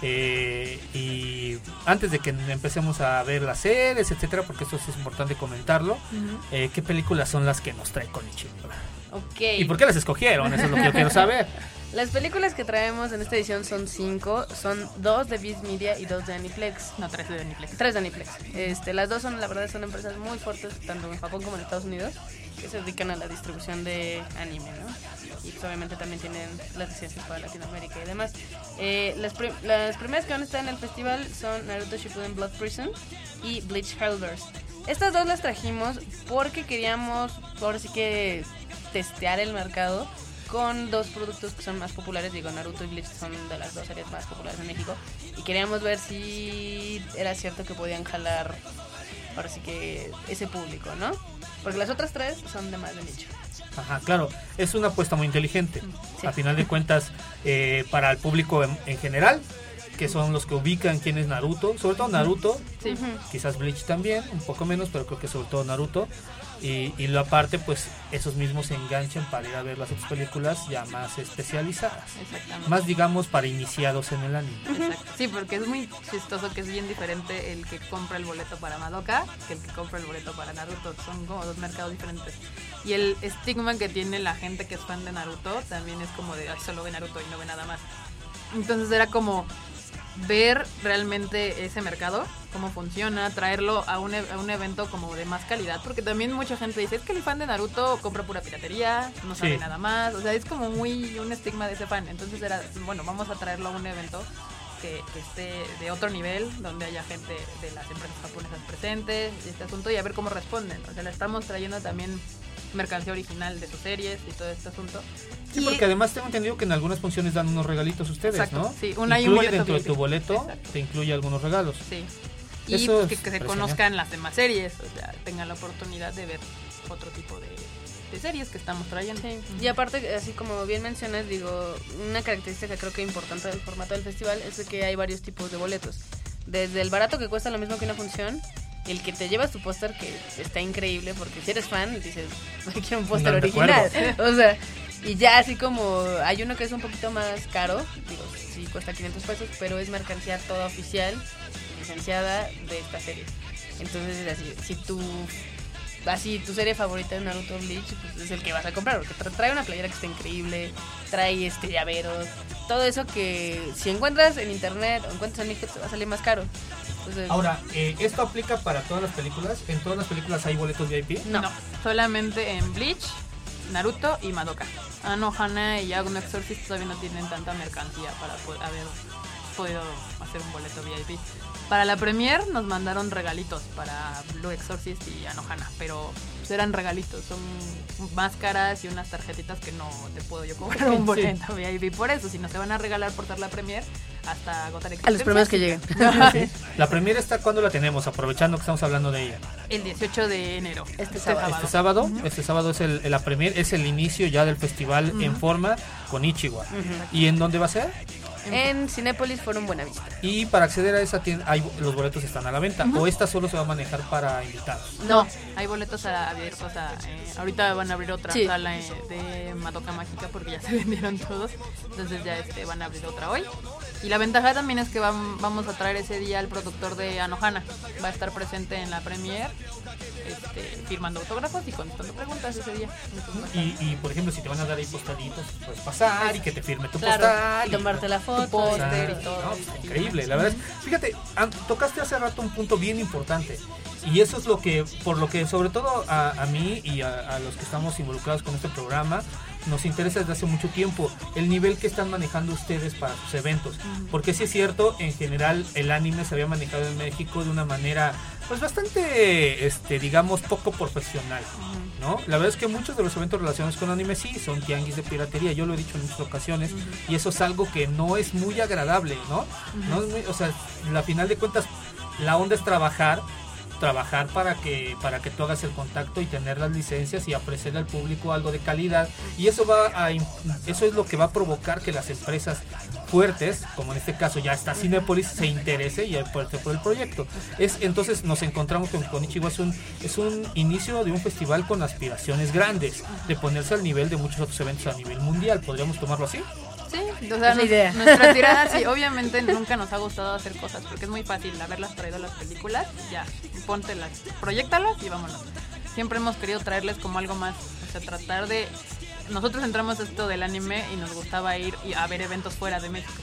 Eh, y antes de que empecemos a ver las series, etcétera, porque eso sí es importante comentarlo, eh, ¿qué películas son las que nos trae Konichiwa? Ok. ¿Y por qué las escogieron? Eso es lo que yo quiero saber. Las películas que traemos en esta edición son cinco. Son dos de Viz Media y dos de Aniplex. No, tres de Aniplex. Tres de Aniplex. Este, las dos son, la verdad, son empresas muy fuertes, tanto en Japón como en Estados Unidos, que se dedican a la distribución de anime, ¿no? Y pues, obviamente también tienen las licencias para Latinoamérica y demás. Eh, las, prim- las primeras que van a estar en el festival son Naruto Shippuden Blood Prison y Bleach Hellverse. Estas dos las trajimos porque queríamos, ahora sí que, testear el mercado con dos productos que son más populares. Digo, Naruto y Bleach son de las dos series más populares en México y queríamos ver si era cierto que podían jalar ahora sí que ese público, ¿no? Porque las otras tres son de más de nicho. Ajá, claro, es una apuesta muy inteligente. Sí. A final de cuentas, eh, para el público en, en general, que son los que ubican quién es Naruto, sobre todo Naruto, Sí. Ujú. quizás Bleach también, un poco menos, pero creo que sobre todo Naruto. Y, y la parte, pues, esos mismos se enganchan para ir a ver las otras películas ya más especializadas. Exactamente. Más, digamos, para iniciados en el anime. Exacto. Sí, porque es muy chistoso que es bien diferente el que compra el boleto para Madoka que el que compra el boleto para Naruto. Son como dos mercados diferentes. Y el estigma que tiene la gente que es fan de Naruto también es como de, ay, solo ve Naruto y no ve nada más. Entonces era como ver realmente ese mercado, cómo funciona, traerlo a un, e- a un evento como de más calidad, porque también mucha gente dice, es que el fan de Naruto compra pura piratería, no sabe Sí. nada más, o sea, es como muy un estigma de ese fan. Entonces era, bueno, vamos a traerlo a un evento que, que esté de otro nivel, donde haya gente de las empresas japonesas presentes y este asunto, y a ver cómo responden. O sea, le estamos trayendo también mercancía original de sus series y todo este asunto. Sí, Y- porque además tengo entendido que en algunas funciones dan unos regalitos ustedes, Exacto, ¿no? sí, un- hay un Incluye boleto dentro de V I P. tu boleto, Exacto. te incluye algunos regalos. Sí. Y Eso pues, que, es que se impresionante. conozcan las demás series, o sea, tengan la oportunidad de ver otro tipo de, de series que estamos trayendo. Sí. Y aparte, así como bien mencionas, digo, una característica creo que importante del formato del festival es de que hay varios tipos de boletos. Desde el barato, que cuesta lo mismo que una función, el que te llevas tu póster, que está increíble, porque si eres fan, dices, "Ay, quiero un póster No, de original". O sea, y ya así como hay uno que es un poquito más caro, digo, sí cuesta quinientos pesos, pero es mercancía toda oficial, licenciada de esta serie. Entonces es así, si tu así tu serie favorita de Naruto Bleach, pues es el que vas a comprar, porque tra- trae una playera que está increíble, trae este llaveros, todo eso que si encuentras en internet o encuentras en México te va a salir más caro. Entonces, Ahora, eh, ¿esto aplica para todas las películas? ¿En todas las películas hay boletos V I P? no. No, solamente en Bleach, Naruto y Madoka. Anohana y Yakuno Exorcist todavía no tienen tanta mercancía para poder haber podido hacer un boleto V I P. Para la premiere nos mandaron regalitos para Blue Exorcist y Anohana, pero pues, eran regalitos, son máscaras y unas tarjetitas que no te puedo yo cobrar un boleto V I P por eso, si no se van a regalar por dar la premiere hasta agotar A los primeros que lleguen. La premiere está cuando la tenemos, aprovechando que estamos hablando de ella. el dieciocho de enero, Este este sábado. Este sábado, este sábado es el, la premier, es el inicio ya del festival en forma con Ichiwa. ¿Y en dónde va a ser? En Cinépolis Forum Buenavista. Y para acceder a esa tienda, hay, los boletos están a la venta. O esta solo se va a manejar para invitados. No, hay boletos a- abiertos a, eh, ahorita van a abrir otra Sí. sala eh, de Madoka Mágica porque ya se vendieron todos, entonces ya este van a abrir otra hoy. Y la ventaja también es que vam- vamos a traer ese día al productor de Anohana, va a estar presente en la premiere, este, firmando autógrafos y contestando preguntas ese día. Entonces, va a estar- Y, y por ejemplo, si te van a dar ahí postalitos, puedes pasar y que te firme tu Claro, postal. y tomarte la foto. póster y Ah, todo. no, pues, increíble, la verdad es, fíjate, an- tocaste hace rato un punto bien importante y eso es lo que, por lo que sobre todo a, a mí y a, a los que estamos involucrados con este programa nos interesa desde hace mucho tiempo el nivel que están manejando ustedes para sus eventos, porque sí es cierto, en general el anime se había manejado en México de una manera pues bastante, este, digamos, poco profesional, ¿no? La verdad es que muchos de los eventos relacionados con anime sí son tianguis de piratería, yo lo he dicho en muchas ocasiones, y eso es algo que no es muy agradable, ¿no? No es muy- o sea, a final de cuentas, la onda es trabajar, trabajar para que para que tú hagas el contacto y tener las licencias y ofrecerle al público algo de calidad, y eso va a im- eso es lo que va a provocar que las empresas fuertes, como en este caso ya está Cinépolis, se interese y apueste por el proyecto. Es entonces nos encontramos con, con Ichigo, es un es un inicio de un festival con aspiraciones grandes, de ponerse al nivel de muchos otros eventos a nivel mundial, podríamos tomarlo así. Sí, o sea, Es la nos- idea. nuestra tirada, sí, obviamente nunca nos ha gustado hacer cosas porque es muy fácil haberlas traído a las películas, ya, póntelas, proyéctalas y vámonos. Siempre hemos querido traerles como algo más, o sea, tratar de... Nosotros entramos a esto del anime y nos gustaba ir y a ver eventos fuera de México,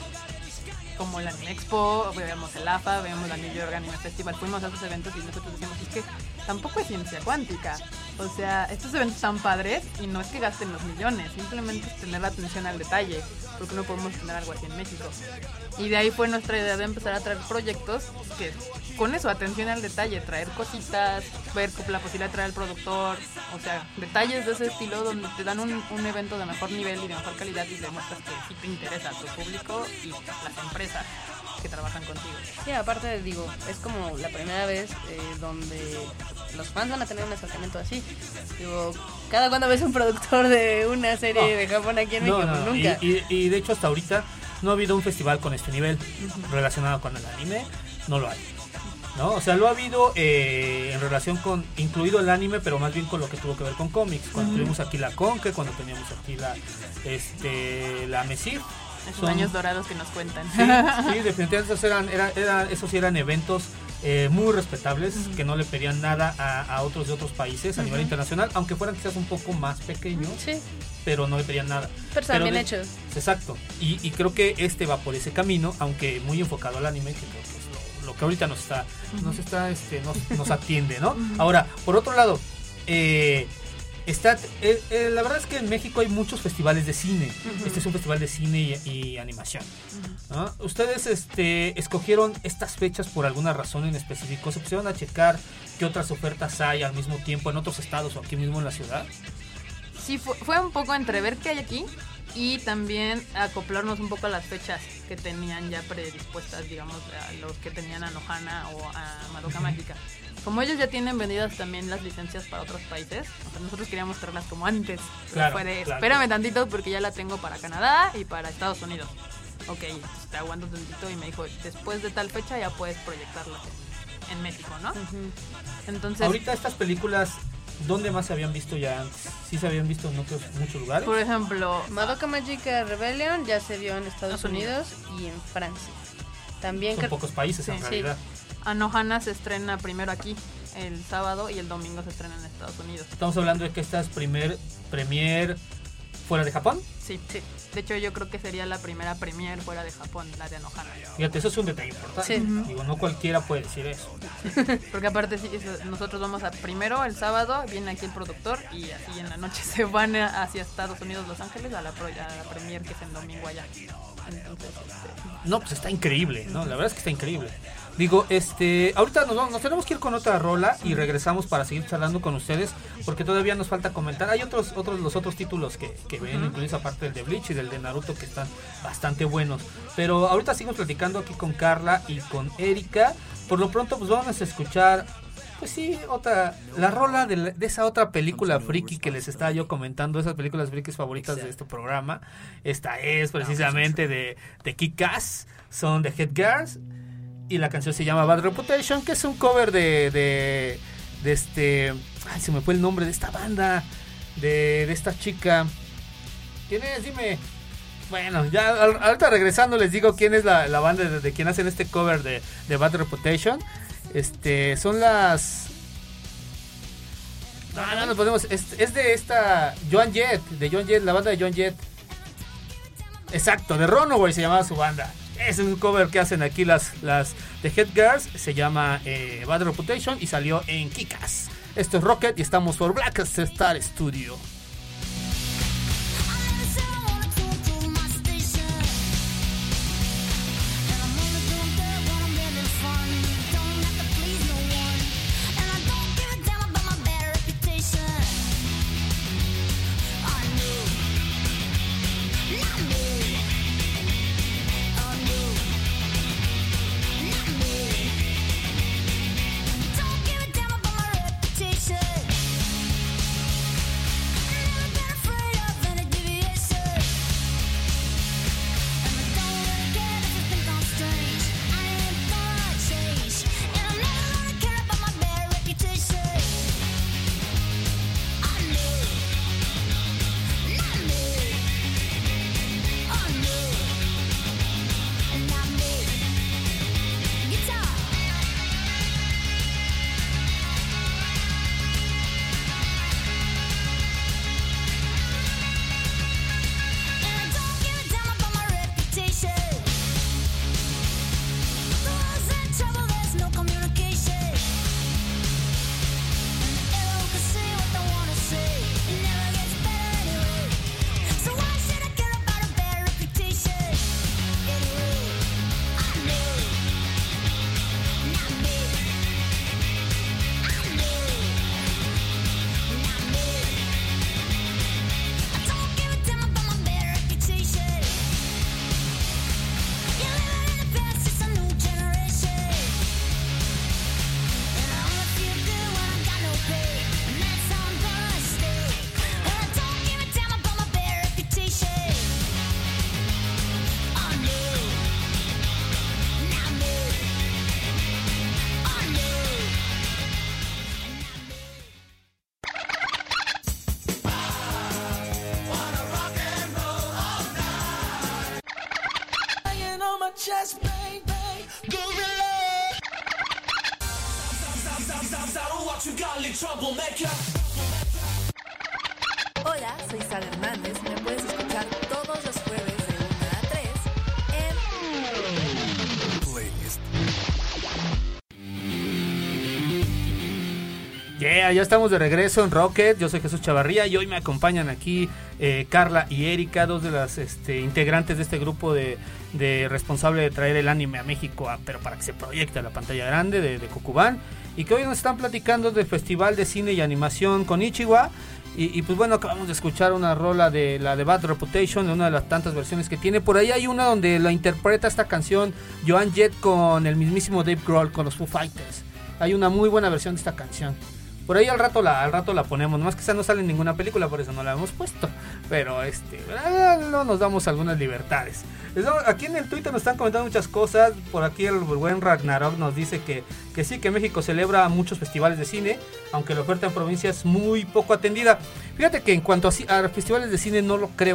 como la Anime Expo, veíamos el A F A, veíamos la New York Anime Festival, fuimos a esos eventos y nosotros decíamos, es que tampoco es ciencia cuántica, o sea, estos eventos están padres y no es que gasten los millones, simplemente es tener la atención al detalle, porque no podemos tener algo así en México. Y de ahí fue nuestra idea de empezar a traer proyectos que con eso, atención al detalle, traer cositas, ver la posibilidad de traer al productor, o sea, detalles de ese estilo donde te dan un, un evento de mejor nivel y de mejor calidad y demuestras que sí te interesa a tu público y las empresas que trabajan contigo. Sí, aparte, digo, es como la primera vez eh, donde los fans van a tener un acercamiento así. Digo, cada cuando ves un productor de una serie No. de Japón aquí en No, México, no, no. nunca. Y, y- y de hecho hasta ahorita no ha habido un festival con este nivel relacionado con el anime, no lo hay. ¿No? O sea, lo ha habido eh, en relación con, incluido el anime, pero más bien con lo que tuvo que ver con cómics. Cuando tuvimos aquí la Conque, cuando teníamos aquí la, este, la Mesif. Esos Son- años dorados que nos cuentan. Sí, sí, definitivamente esos eran, eran, eran- esos sí eran eventos eh, muy respetables, que no le pedían nada a, a otros de otros países a nivel internacional, aunque fueran quizás un poco más pequeños, Sí, pero no le pedían nada. pero están bien de- hechos. Exacto, y, y creo que este va por ese camino, aunque muy enfocado al anime, que creo que es lo, lo que ahorita nos está, nos está, este, nos, nos atiende, ¿no? Ahora, por otro lado, eh, está, eh, eh, la verdad es que en México hay muchos festivales de cine. Este es un festival de cine y, y animación. ¿No? ¿Ustedes este, escogieron estas fechas por alguna razón en específico? ¿Se pusieron a checar qué otras ofertas hay al mismo tiempo en otros estados o aquí mismo en la ciudad? Sí, fue, fue un poco entrever qué hay aquí y también acoplarnos un poco a las fechas que tenían ya predispuestas, digamos, a los que tenían a Nohana o a Madoka Mágica. Como ellos ya tienen vendidas también las licencias para otros países, o sea, nosotros queríamos traerlas como antes. Claro, Fue de, claro. espérame tantito porque ya la tengo para Canadá y para Estados Unidos. Ok, te aguanto tantito y me dijo, después de tal fecha ya puedes proyectarlas en, en México, ¿no? Entonces, Ahorita estas películas, ¿dónde más se habían visto ya antes? ¿Sí se habían visto en otros muchos lugares? por ejemplo, Madoka Magica Rebellion ya se vio en Estados Estados Unidos y en Francia. También Son cre- pocos países en Sí, sí. realidad. Anohana se estrena primero aquí el sábado y el domingo se estrena en Estados Unidos. Estamos hablando de que esta es primer premier fuera de Japón. Sí, sí. De hecho, yo creo que sería la primera premier fuera de Japón, la de Anohana. Fíjate, eso es un detalle importante. Sí. Digo, no cualquiera puede decir eso. Porque aparte sí, eso, nosotros vamos a primero el sábado, viene aquí el productor y así en la noche se van a- hacia Estados Unidos, Los Ángeles, a la, pro- a la premier que es el domingo allá. Entonces, este, No, pues está increíble, ¿no? La verdad es que está increíble. Digo, este, ahorita nos, vamos- nos tenemos que ir con otra rola y regresamos para seguir charlando con ustedes, porque todavía nos falta comentar. Hay otros, otros, los otros títulos que, que ven, incluso aparte del de Bleach y del de Naruto, que están bastante buenos. Pero ahorita seguimos platicando aquí con Carla y con Erika. Por lo pronto, pues vamos a escuchar, pues sí, otra, la rola de, la- de esa otra película friki que les estaba yo comentando, esas películas frikis favoritas de este programa. Esta es precisamente de, de Kick-Ass, son de Headgirls. Y la canción se llama Bad Reputation, que es un cover de, de, de este... Ay, se me fue el nombre de esta banda, de, de esta chica. ¿Quién es? Dime. Bueno, ya al- ahorita regresando les digo quién es la, la banda de, de quien hacen este cover de, de Bad Reputation. Este, son las... No, no, no podemos... Es, es de esta... Joan Jett, de Joan Jett, la banda de Joan Jett. Exacto, de Runaway se llamaba su banda. Es un cover que hacen aquí las, las The Headgirls. Se llama eh, Bad Reputation y salió en Kick-Ass. Esto es Rocket y estamos por Black Star Studio. Hola, soy Sara Hernández. Me puedes escuchar todos los jueves de una a tres en Playlist. Yeah, ya estamos de regreso en Rocket. Yo soy Jesús Chavarría y hoy me acompañan aquí eh, Carla y Erika, dos de las este, integrantes de este grupo de, de responsable de traer el anime a México, a, pero para que se proyecte a la pantalla grande de, de Kokuban. Y que hoy nos están platicando del Festival de Cine y Animación con Ichiwa. Y, y pues bueno, acabamos de escuchar una rola de la de Bad Reputation, de una de las tantas versiones que tiene. Por ahí hay una donde la interpreta esta canción Joan Jett con el mismísimo Dave Grohl, con los Foo Fighters. Hay una muy buena versión de esta canción. Por ahí al rato la al rato la ponemos, nomás que esa no sale en ninguna película, por eso no la hemos puesto. Pero este, no nos damos algunas libertades. Aquí en el Twitter nos están comentando muchas cosas. Por aquí el buen Ragnarok nos dice que, que sí, que México celebra muchos festivales de cine, aunque la oferta en provincia es muy poco atendida. Fíjate que en cuanto a, a festivales de cine no lo creo.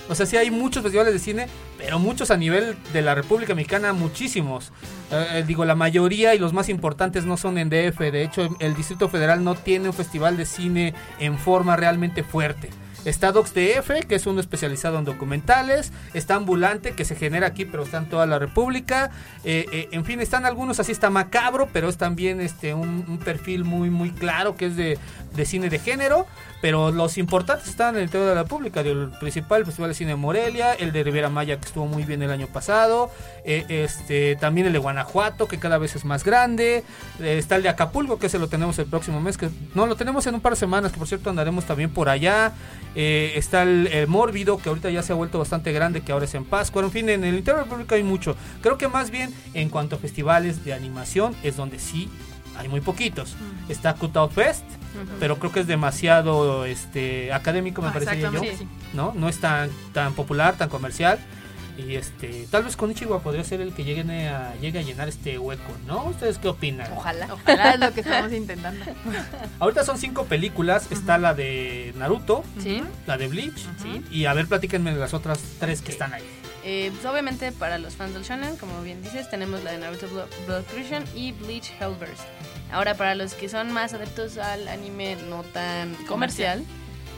O sea, sí hay muchos festivales de cine, pero muchos a nivel de la República Mexicana, muchísimos. Eh, eh, digo, la mayoría y los más importantes no son en D F. De hecho, el Distrito Federal no tiene un festival de cine en forma realmente fuerte. Está Docs D F, que es uno especializado en documentales. Está Ambulante, que se genera aquí, pero está en toda la República. Eh, eh, en fin, están algunos, así está Macabro, pero es también este un, un perfil muy muy claro que es de, de cine de género. Pero los importantes están en el interior de la República. El principal, el Festival de Cine de Morelia, el de Riviera Maya, que estuvo muy bien el año pasado. Eh, este También el de Guanajuato, que cada vez es más grande. Eh, está el de Acapulco, que se lo tenemos el próximo mes. que No, lo tenemos en un par de semanas, que por cierto andaremos también por allá. Eh, está el, el Mórbido, que ahorita ya se ha vuelto bastante grande, que ahora es en Pátzcuaro. En fin, en el interior de la República hay mucho. Creo que más bien en cuanto a festivales de animación es donde sí hay muy poquitos. Uh-huh. Está Cutout Fest, uh-huh. pero creo que es demasiado este académico, me ah, parece yo. Sí. No, no es tan tan popular, tan comercial. Y este, tal vez Konichiwa podría ser el que llegue a, llegue a llenar este hueco, ¿no? ¿Ustedes qué opinan? Ojalá, ojalá es lo que estamos intentando. Ahorita son cinco películas, uh-huh. está la de Naruto, ¿sí? La de Bleach, ¿sí? Y a ver, platíquenme de las otras tres que están ahí. Eh, pues obviamente para los fans del shonen, como bien dices, tenemos la de Naruto Blood, Blood Creation y Bleach Hellverse. Ahora, para los que son más adeptos al anime no tan comercial, comercial.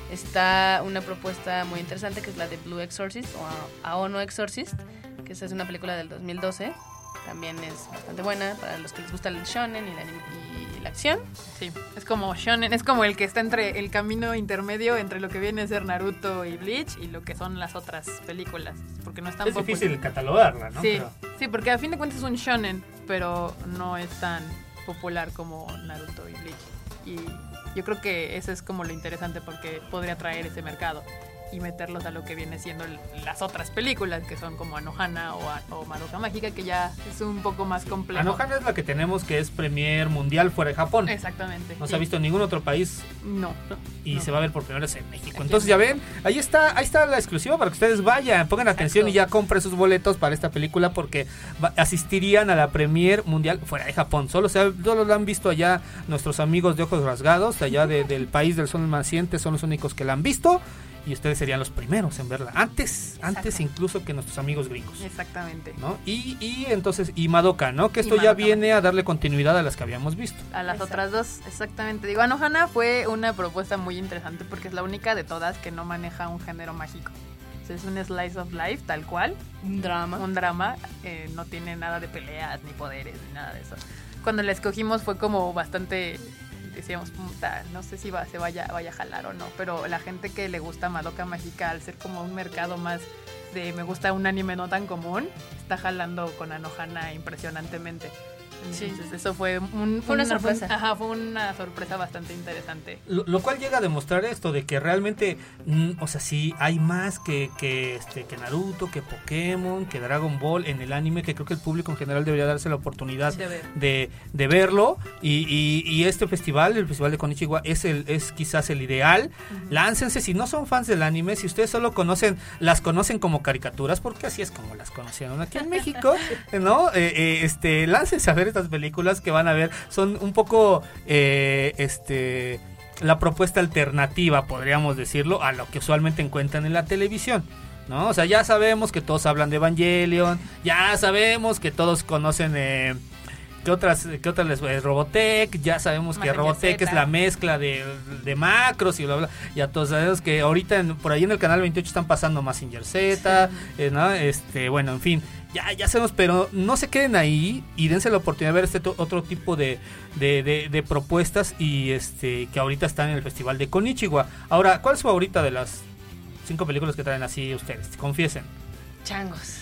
Está una propuesta muy interesante que es la de Blue Exorcist o Aono Exorcist, que esa es una película del dos mil doce. También es bastante buena para los que les gusta el shonen y la, y la acción. Sí, es como shonen, es como el que está entre el camino intermedio entre lo que viene a ser Naruto y Bleach y lo que son las otras películas, porque no es tan es popular. Difícil catalogarla, ¿no? Sí, pero... sí, porque a fin de cuentas es un shonen, pero no es tan popular como Naruto y Bleach. Y yo creo que eso es como lo interesante porque podría atraer ese mercado y meterlos a lo que viene siendo las otras películas que son como Anohana o, a, o Madoka Mágica, que ya es un poco más complejo. Anohana es la que tenemos que es premier mundial fuera de Japón. Exactamente. No sí. se ha visto en ningún otro país. No. Y no. se va a ver por primera vez en México. Entonces ya ven, ahí está, ahí está la exclusiva para que ustedes vayan, pongan atención Exacto. y ya compren sus boletos para esta película porque va, asistirían a la premier mundial fuera de Japón. Solo, se ha, solo lo han visto allá nuestros amigos de ojos rasgados, allá de, del país del sol naciente, son los únicos que la han visto. Y ustedes serían los primeros en verla. Antes, antes incluso que nuestros amigos gringos. Exactamente. ¿No? Y, y entonces, y Madoka, ¿no? Que esto y ya Madoka. viene a darle continuidad a las que habíamos visto. A las Exacto. otras dos, exactamente. Digo, Anohana fue una propuesta muy interesante porque es la única de todas que no maneja un género mágico. O sea, es un slice of life, tal cual. Un drama. Un drama. Eh, no tiene nada de peleas, ni poderes, ni nada de eso. Cuando la escogimos fue como bastante... decíamos, puta, no sé si va, se vaya, vaya a jalar o no, pero la gente que le gusta Madoka Mágica, al ser como un mercado más de me gusta un anime no tan común, está jalando con Anohana impresionantemente. Entonces sí. eso fue, un, fue una, una sorpresa. Fue, ajá, fue una sorpresa bastante interesante. Lo, lo cual llega a demostrar esto de que realmente, mm, o sea, sí hay más que, que, este, que Naruto, que Pokémon, que Dragon Ball en el anime, que creo que el público en general debería darse la oportunidad de, ver. de, de verlo. Y, y, y este festival, el Festival de Konichiwa, es, el, es quizás el ideal. Uh-huh. Láncense, si no son fans del anime, si ustedes solo conocen, las conocen como caricaturas, porque así es como las conocieron aquí en México, ¿no? Eh, eh, este, láncense a ver estas películas que van a ver, son un poco eh, este la propuesta alternativa, podríamos decirlo, a lo que usualmente encuentran en la televisión, ¿no? O sea, ya sabemos que todos hablan de Evangelion, ya sabemos que todos conocen eh, ¿qué otras, qué otras les eh, Robotech, ya sabemos que Robotech es la mezcla de, de macros y bla bla, ya todos sabemos que ahorita en, por ahí en el canal veintiocho están pasando Mazinger Z, sí. eh, ¿no? Este, bueno, en fin, ya, ya sabemos, pero no se queden ahí y dense la oportunidad de ver este to- otro tipo de, de, de, de propuestas y este que ahorita están en el Festival de Konichiwa. Ahora, ¿cuál es su favorita de las cinco películas que traen así ustedes? Confiesen. Changos.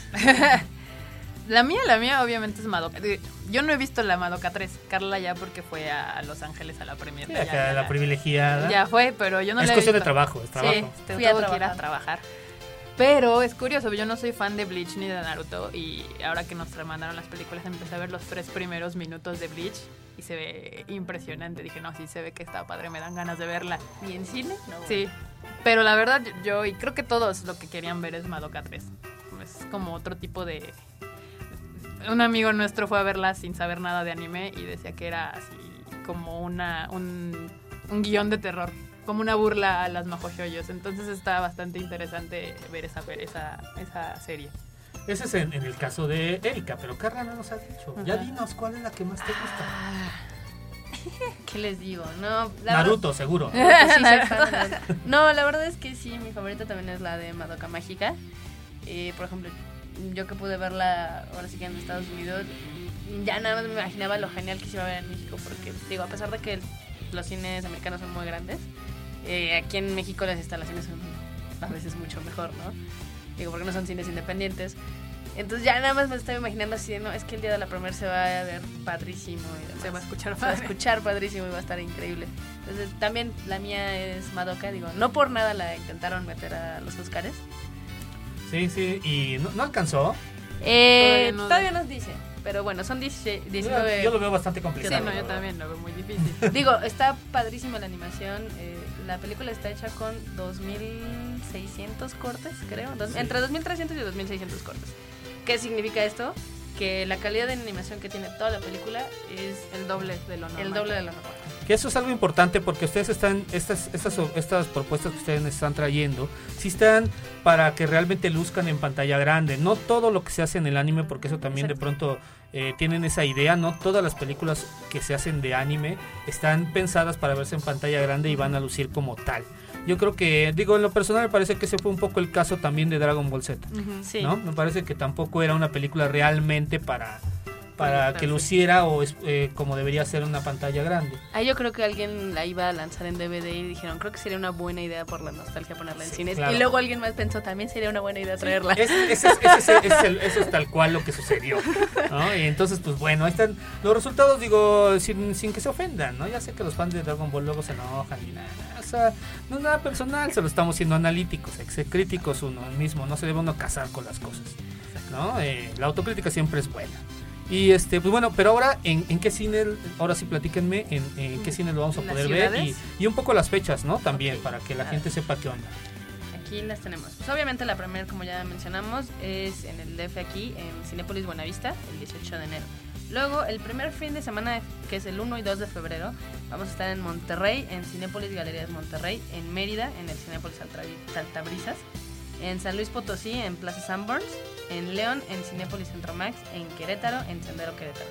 La mía, la mía obviamente es Madoka. Yo no he visto la Madoka tres. Carla ya porque fue a Los Ángeles a la premier. Sí, ya, acá ya, la ya, privilegiada. Ya fue, pero yo no es la he cuestión visto. de trabajo, es trabajo. Sí, te Fui a tuvo que ir a trabajar. trabajar. Pero es curioso, yo no soy fan de Bleach ni de Naruto y ahora que nos mandaron las películas empecé a ver los tres primeros minutos de Bleach y se ve impresionante. Dije, no, sí se ve que está padre, me dan ganas de verla. ¿Y en cine? No, sí, pero la verdad yo, y creo que todos lo que querían ver es Madoka tres. Es como otro tipo de... Un amigo nuestro fue a verla sin saber nada de anime y decía que era así como una un, un guión de terror. como una burla a las mahoshoyos. Entonces está bastante interesante ver esa, ver esa, esa serie. Ese es en, en el caso de Erika, pero Carla no nos ha dicho. Ya Ajá. dinos cuál es la que más te gusta. ¿Qué les digo? No, la Naruto, seguro. verdad, sí, soy fan de Naruto. No, la verdad es que sí, mi favorita también es la de Madoka Mágica. Eh, por ejemplo, yo que pude verla ahora sí que en Estados Unidos, ya nada más me imaginaba lo genial que se iba a ver en México, porque digo, a pesar de que los cines americanos son muy grandes, eh, aquí en México las instalaciones son a veces mucho mejor, ¿no? Digo, porque no son cines independientes. Entonces ya nada más me estaba imaginando así, no, es que el día de la premier se va a ver padrísimo y demás. Se va a escuchar Se va a padre. escuchar padrísimo y va a estar increíble. Entonces también la mía es Madoka, digo, no por nada la intentaron meter a los Oscars. Sí, sí, y no, no alcanzó. Eh, Todavía no- todavía nos dice, pero bueno, son dieciséis, diecinueve. Yo lo veo bastante Sí, complicado. no, la yo verdad. también lo veo muy difícil. Digo, está padrísima la animación. eh, la película está hecha con dos mil seiscientos cortes, creo. dos- Sí. Entre dos mil trescientos y dos mil seiscientos cortes. ¿Qué significa esto? Que la calidad de animación que tiene toda la película es El doble de lo normal. el doble de lo normal. Que eso es algo importante porque ustedes están, estas, estas, estas propuestas que ustedes están trayendo, sí están para que realmente luzcan en pantalla grande. No todo lo que se hace en el anime, porque eso también de pronto eh, tienen esa idea, no todas las películas que se hacen de anime están pensadas para verse en pantalla grande y van a lucir como tal. Yo creo que, digo, en lo personal me parece que ese fue un poco el caso también de Dragon Ball Z, Ujú. Sí. ¿no? Me parece que tampoco era una película realmente para, para que Proyectarse. luciera o es- eh, como debería ser una pantalla grande. Ahí yo creo que alguien la iba a lanzar en D V D y dijeron, creo que sería una buena idea por la nostalgia ponerla en Sí, cines. claro. Y luego alguien más pensó, también sería una buena idea traerla. Es- ese es- ese es- ese es el- eso es tal cual lo que sucedió, ¿no? Y entonces, pues bueno, ahí están los resultados, digo, sin, sin que se ofendan, ¿no? Ya sé que los fans de Dragon Ball luego se enojan y nada, o sea, no es nada personal, se lo estamos siendo analíticos, ex- críticos uno mismo, no se debe uno casar con las cosas, ¿no? Eh, la autocrítica siempre es buena. Y este, pues bueno, pero ahora, ¿en, en qué cine? Ahora sí platíquenme, ¿en, en qué cine lo vamos a ¿En las poder ver? Y, ciudades? y un poco las fechas, ¿no? También, Ok. para que la A gente sepa qué onda. Aquí las tenemos. Pues obviamente la primera, como ya mencionamos, es en el D F aquí, en Cinépolis Buenavista, el dieciocho de enero. Luego, el primer fin de semana, que es el uno y dos de febrero, vamos a estar en Monterrey, en Cinépolis Galerías Monterrey, en Mérida, en el Cinépolis Altavi- Altabrisas, en San Luis Potosí, en Plaza Sanborns, en León, en Cinépolis Centromax, en Querétaro, en Sendero Querétaro.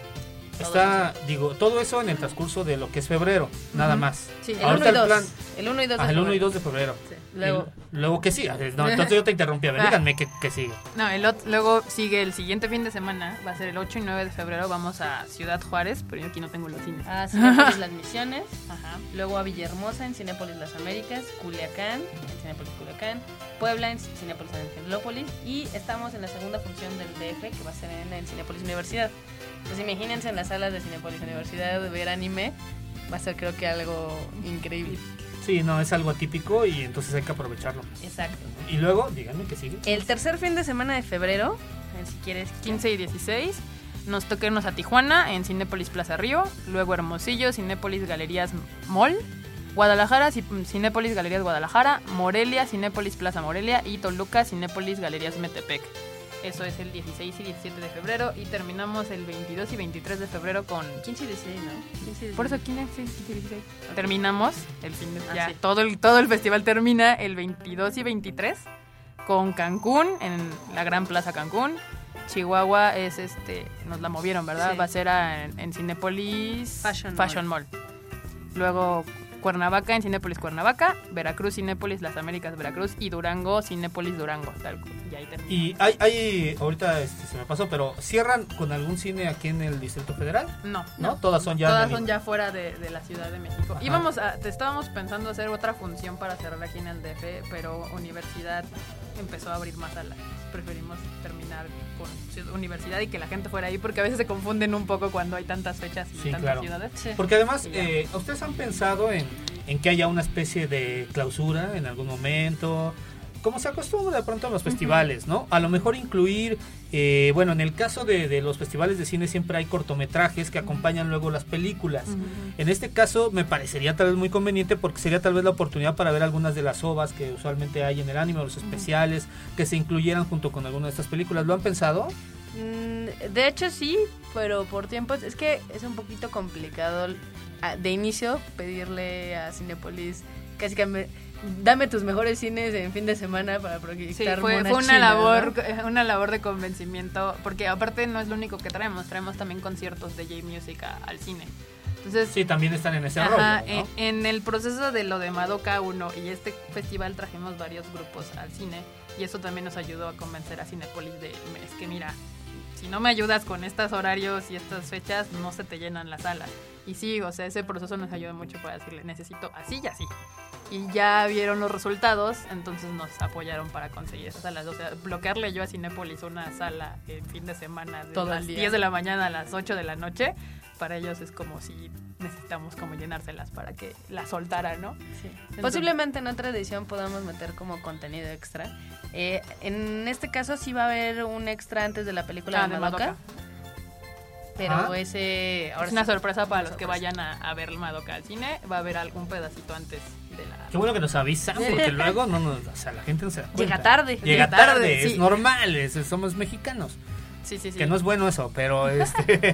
Está, digo, todo eso en el transcurso de lo que es febrero, nada Ujú. más. Sí, el Ahorita uno y el plan- dos. El uno y dos de Ah, el uno y febrero. dos de febrero. Sí. Luego, Y luego que sí, no, entonces yo te interrumpí, a ver, Ah. díganme que, que sigue. No, el ot- luego sigue el siguiente fin de semana, va a ser el ocho y nueve de febrero, vamos a Ciudad Juárez, pero yo aquí no tengo los cines. a Cinépolis Las Misiones, Ajá. luego a Villahermosa en Cinépolis Las Américas, Culiacán en Cinépolis Culiacán, Puebla en Cinépolis Angelópolis y estamos en la segunda función del D F que va a ser en el Cinépolis Universidad. Pues imagínense en las salas de Cinépolis Universidad ver anime, va a ser creo que algo increíble. Sí, no, es algo atípico y entonces hay que aprovecharlo. Exacto. Y luego, díganme que sigue. El tercer fin de semana de febrero, a ver si quieres, quince y dieciséis, nos toca irnos a Tijuana en Cinépolis Plaza Río, luego Hermosillo, Cinépolis Galerías Mall, Guadalajara, Ci- Cinépolis Galerías Guadalajara, Morelia, Cinépolis Plaza Morelia y Toluca, Cinépolis Galerías Metepec. Eso es el dieciséis y diecisiete de febrero y terminamos el veintidós y veintitrés de febrero con... quince y dieciséis, ¿no? quince y dieciséis. Por eso quince, sí, quince y dieciséis. Terminamos el fin de Ah, ya sí. todo el todo el festival termina el veintidós y veintitrés con Cancún en la Gran Plaza Cancún. Chihuahua es este nos la movieron, ¿verdad? Sí. Va a ser a- en, en Cinépolis Fashion Mall. Luego Cuernavaca en Cinépolis Cuernavaca, Veracruz Cinépolis Las Américas Veracruz y Durango Cinépolis Durango, tal cual. Y ahí termina. Y hay, hay ahorita este, se me pasó, pero ¿cierran con algún cine aquí en el Distrito Federal? No, ¿No? Todas son ya... Todas de- son ya fuera de, de la Ciudad de México. Ajá. Íbamos a, te estábamos pensando hacer otra función para cerrar aquí en el D F, pero universidad empezó a abrir más alas. Preferimos terminar con ciud- universidad y que la gente fuera ahí, porque a veces se confunden un poco cuando hay tantas fechas y Sí, tantas claro. ciudades. Sí. Porque además, Y ya. eh, ¿ustedes han pensado en, en que haya una especie de clausura en algún momento? Como se acostumbra de pronto en los festivales, ¿no? A lo mejor incluir, eh, bueno, en el caso de, de los festivales de cine siempre hay cortometrajes que acompañan luego las películas. Ujú. En este caso me parecería tal vez muy conveniente porque sería tal vez la oportunidad para ver algunas de las ovas que usualmente hay en el anime, o los especiales que se incluyeran junto con alguna de estas películas. ¿Lo han pensado? Mm, De hecho sí, pero por tiempos es que es un poquito complicado a- de inicio pedirle a Cinépolis casi que me, dame tus mejores cines en fin de semana para Sí, proyectar fue, Mona fue una China, labor, ¿no? una labor de convencimiento, porque aparte no es lo único que traemos, traemos también conciertos de J-Music a- al cine. Entonces, Sí, también están en ese ajá, rollo, ¿no? en, en el proceso de lo de Madoka uno y este festival trajimos varios grupos al cine y eso también nos ayudó a convencer a Cinépolis de, es que mira, si no me ayudas con estos horarios y estas fechas, no se te llenan las salas. Y sí, o sea, ese proceso nos ayudó mucho para decirle, necesito así y así. Y ya vieron los resultados, entonces nos apoyaron para conseguir esas salas. O sea, bloquearle yo a Cinépolis una sala en fin de semana de Todo el las día. diez de la mañana a las ocho de la noche, para ellos es como si necesitamos como llenárselas para que la soltaran, ¿no? Sí. Entonces- Posiblemente en otra edición podamos meter como contenido extra. Eh, en este caso sí va a haber un extra antes de la película Ah, de de Madoka. Madoka. Pero Ah. ese... Ahora Es una sí, sorpresa para los una que sorpresa. vayan a, a ver Madoka al cine. Va a haber algún pedacito antes de la... Qué bueno que nos avisan, porque luego no nos, o sea, la gente no se da cuenta. Llega tarde. Llega Llega tarde, tarde, es sí. normal, es- somos mexicanos. Sí, sí, sí. Que no es bueno eso, pero este,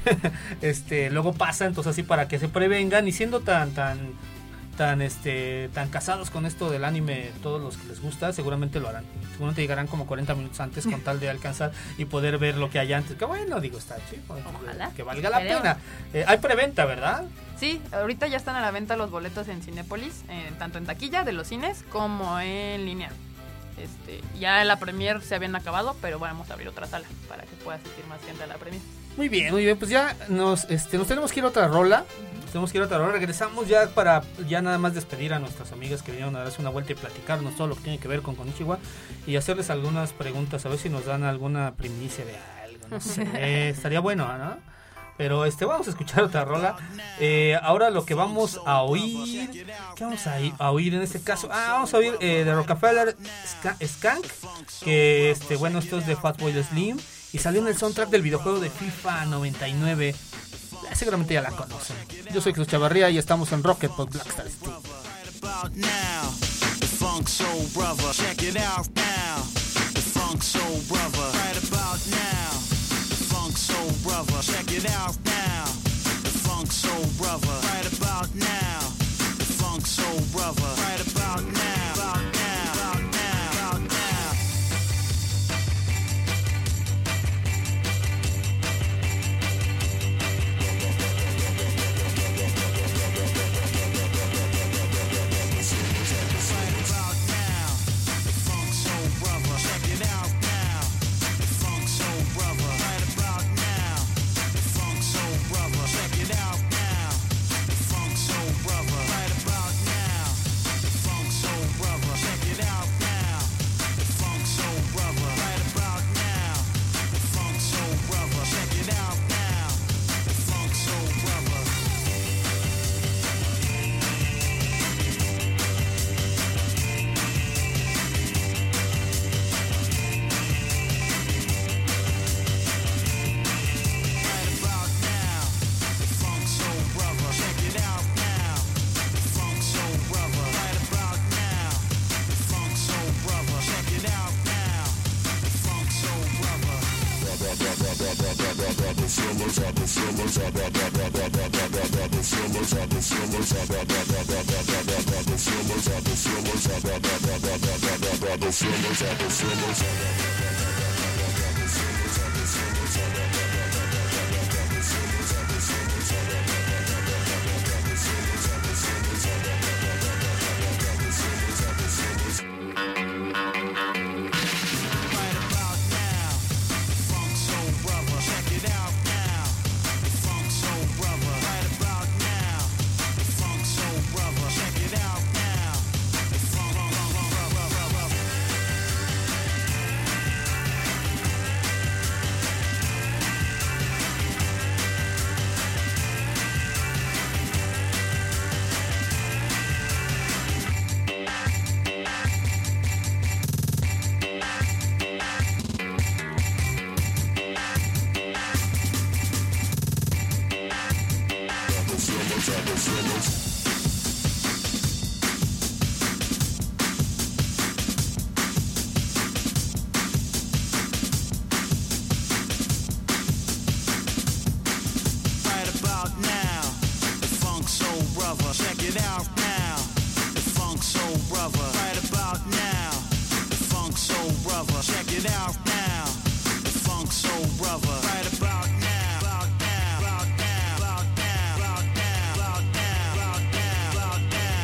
este luego pasa, entonces así para que se prevengan y siendo tan tan tan este tan casados con esto del anime, todos los que les gusta, seguramente lo harán. Seguramente llegarán como cuarenta minutos antes con tal de alcanzar y poder ver lo que hay antes. Que bueno, digo, está chido. Ojalá. Que valga la Esperemos. pena. Eh, hay preventa, ¿verdad? Sí, ahorita ya están a la venta los boletos en Cinépolis, eh, tanto en taquilla de los cines como en línea. Este, ya la premier se habían acabado, pero vamos a abrir otra sala para que pueda asistir más gente a la premier. Muy bien, muy bien, pues ya nos, este, nos tenemos que ir a otra rola. Nos tenemos que ir a otra rola. Regresamos ya para ya nada más despedir a nuestras amigas que vinieron a darse una vuelta y platicarnos todo lo que tiene que ver con Konichiwa y hacerles algunas preguntas, a ver si nos dan alguna primicia de algo, no sé. Estaría bueno, ¿no? Pero este, vamos a escuchar otra rola. Eh, ahora lo que vamos a oír, ¿qué vamos a, i- a oír en este caso? Ah, vamos a oír eh, de Rockefeller Ska- Skank, que este, bueno, esto es de Fatboy Slim y salió en el soundtrack del videojuego de FIFA noventa y nueve. Eh, Seguramente ya la conocen. Yo soy Cruz Chavarría y estamos en Rocket por Blackstar Studio. About now, the funk soul brother. Check it out now, the funk soul brother. Right about now, the funk soul brother. Check it out now, the funk soul brother. Right about now, the funk soul brother. Right about now, about now, about now, about now. it out now. The Funk Soul Brother. Right about now. The Funk Soul Brother. Check it out now. The Funk Soul Brother. Right about now. About now. About now. About now. About now. About now. About now. About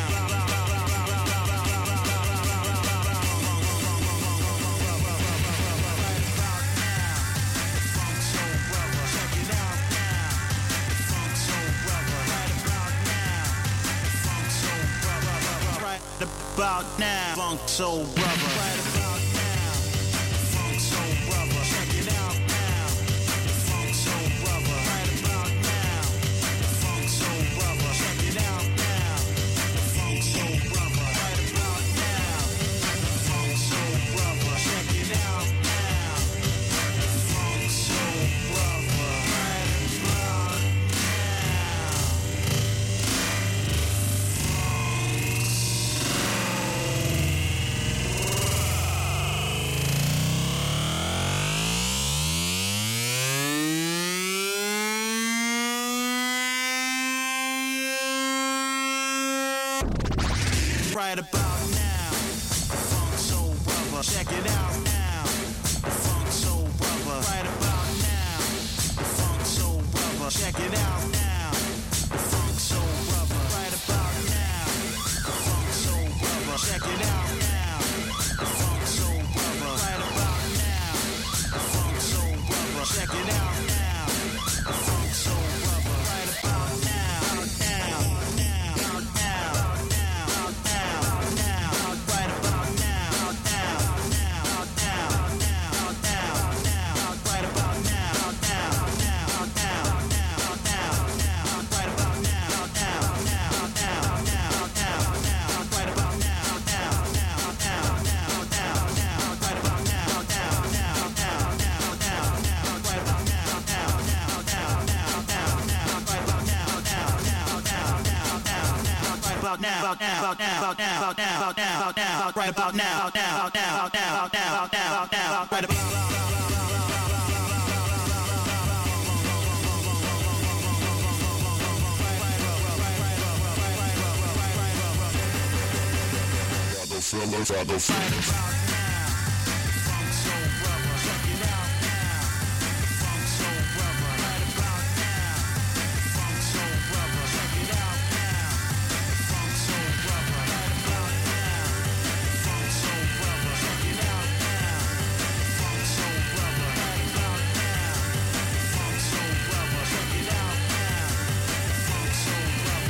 about now, Funk Soul Brother. Right about now, Funk Soul Brother. Check it out now, Funk Soul Brother. Right about now, Funk Soul Brother. Check it out now, Funk Soul Brother. Right about now, Funk Soul Brother. Check it out now, Funk Soul Brother. Right about now. Right about now, Funk Soul Brother. Check it out now, Funk Soul Brother. Right about now, Funk Soul Brother. Check it out now, Funk Soul Brother. Right about now, Funk Soul Brother. Check it out now, Funk Soul Brother. Right about now, Funk Soul Brother. Check it out now, Funk Soul Brother. Right about now, now, now, now, now, now, now, right about now, now, now, now, now, now, now, right about now, now, now, now, now, now, now, right about now, now, now, now, now, now, now, right about now, now, now, now, now, now, now, right about now, now, now, now, now, now, now, right about now, now, now, now, now, now, now, right about now, now, now, now, now, now, now, right about now, about now, about now, about now, about now, about now, about now, right about now, now, now, now, now, now, now, now, right about. Fellas, I don't feel right about now, Funk Soul Brother. Check it out now, Funk Soul Brother. Right about now, Funk Soul Brother. Check it out now, Funk Soul Brother. Right about now, Funk Soul Brother. Check it out now, Funk Soul Brother. Right about now, Funk Soul Brother. Check it out now, Funk Soul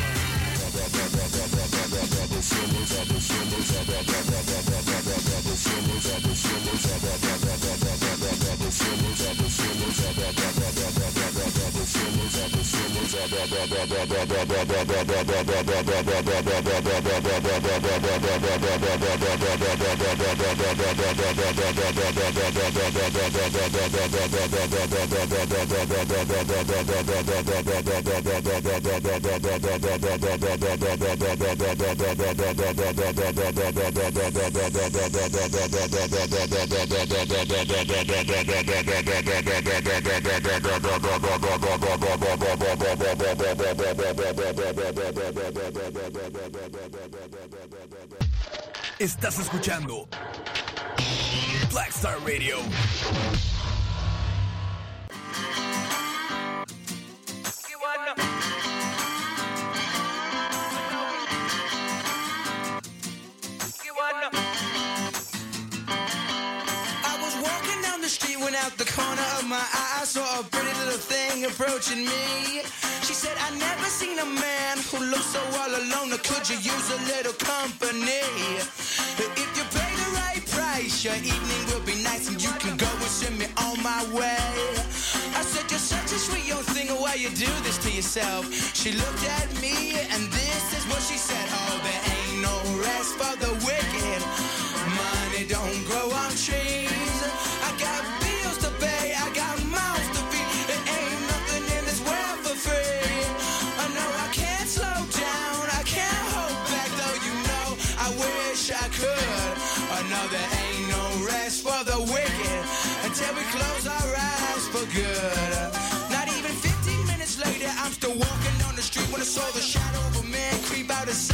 Estás escuchando Black Star Radio. Out the corner of my eye, I saw a pretty little thing approaching me. She said, I never seen a man who looks so all alone. Or could you use a little company? If you pay the right price, your evening will be nice, and you can go and send me on my way. I said, you're such a sweet young thing, why you do this to yourself? She looked at me, and this is what she said. Oh, there ain't no rest for the wicked. Money don't grow on trees. I got bills to pay, I got mouths to feed. There ain't nothing in this world for free. I know I can't slow down, I can't hold back, though you know I wish I could. I know there ain't no rest for the wicked until we close our eyes for good. Not even fifteen minutes later, I'm still walking down the street when I saw the shadow of a man creep out of sight.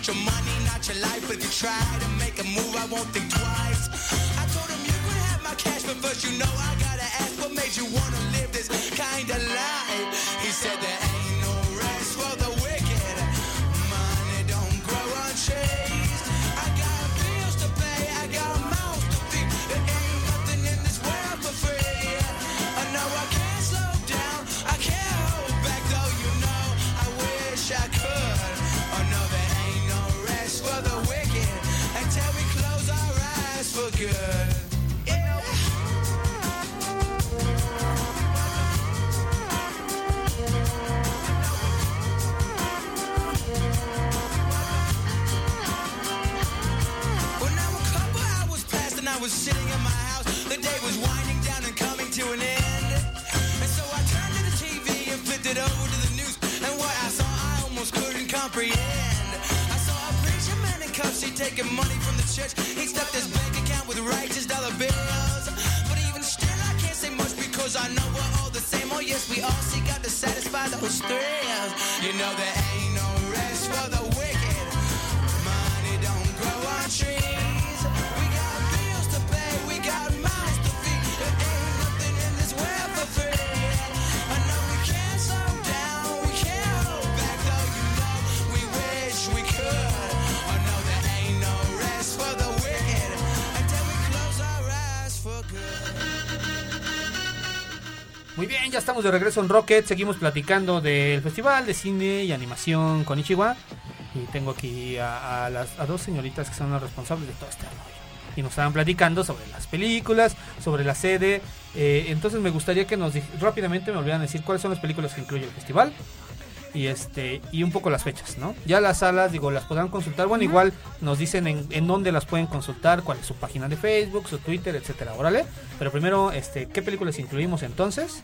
want your money, not your life. But if you try to make a move, I won't think twice. I told him you could have my cash, but first you know I gotta ask, what made you wanna live this kind of life? He said there ain't no rest for the wicked. Money don't grow on trees. I got bills to pay, I got mouths to feed. There ain't nothing in this world for free. I know I can't slow down, I can't hold back, though you know I wish I could. Oh no, there ain't no rest for the wicked until we close our eyes for good. Yeah. Well, now a couple hours passed and I was sitting in my house. The day was winding down and coming to an end. And so I turned to the T V and flipped it over to the news. And what I saw I almost couldn't comprehend. I saw a preacher man in cuffs, he taking money from the church. He stuffed his bank account with righteous dollar bills. But even still I can't say much because I know we're all the same. Oh yes, we all seek out to satisfy those thrills. You know there ain't no rest for the wicked. Money don't grow on trees. We got bills to pay, we got mouths to feed. There ain't nothing in this world for free. I know we can't slow down, we can't hold back, though you know we wish we could. I know there ain't no rest for the wicked until we close our eyes for good. Muy bien, ya estamos de regreso en Rocket. Seguimos platicando del Festival de Cine y Animación Konichiwa. Y tengo aquí a, a las a dos señoritas que son las responsables de todo este rollo. Y nos estaban platicando sobre las películas, sobre la sede. Eh, entonces me gustaría que nos di- rápidamente me volvieran a decir cuáles son las películas que incluye el festival. Y este y un poco las fechas, ¿no? Ya las salas, digo, las podrán consultar. Bueno, igual nos dicen en, en dónde las pueden consultar, cuál es su página de Facebook, su Twitter, etcétera. Órale. Pero primero, este, ¿qué películas incluimos entonces?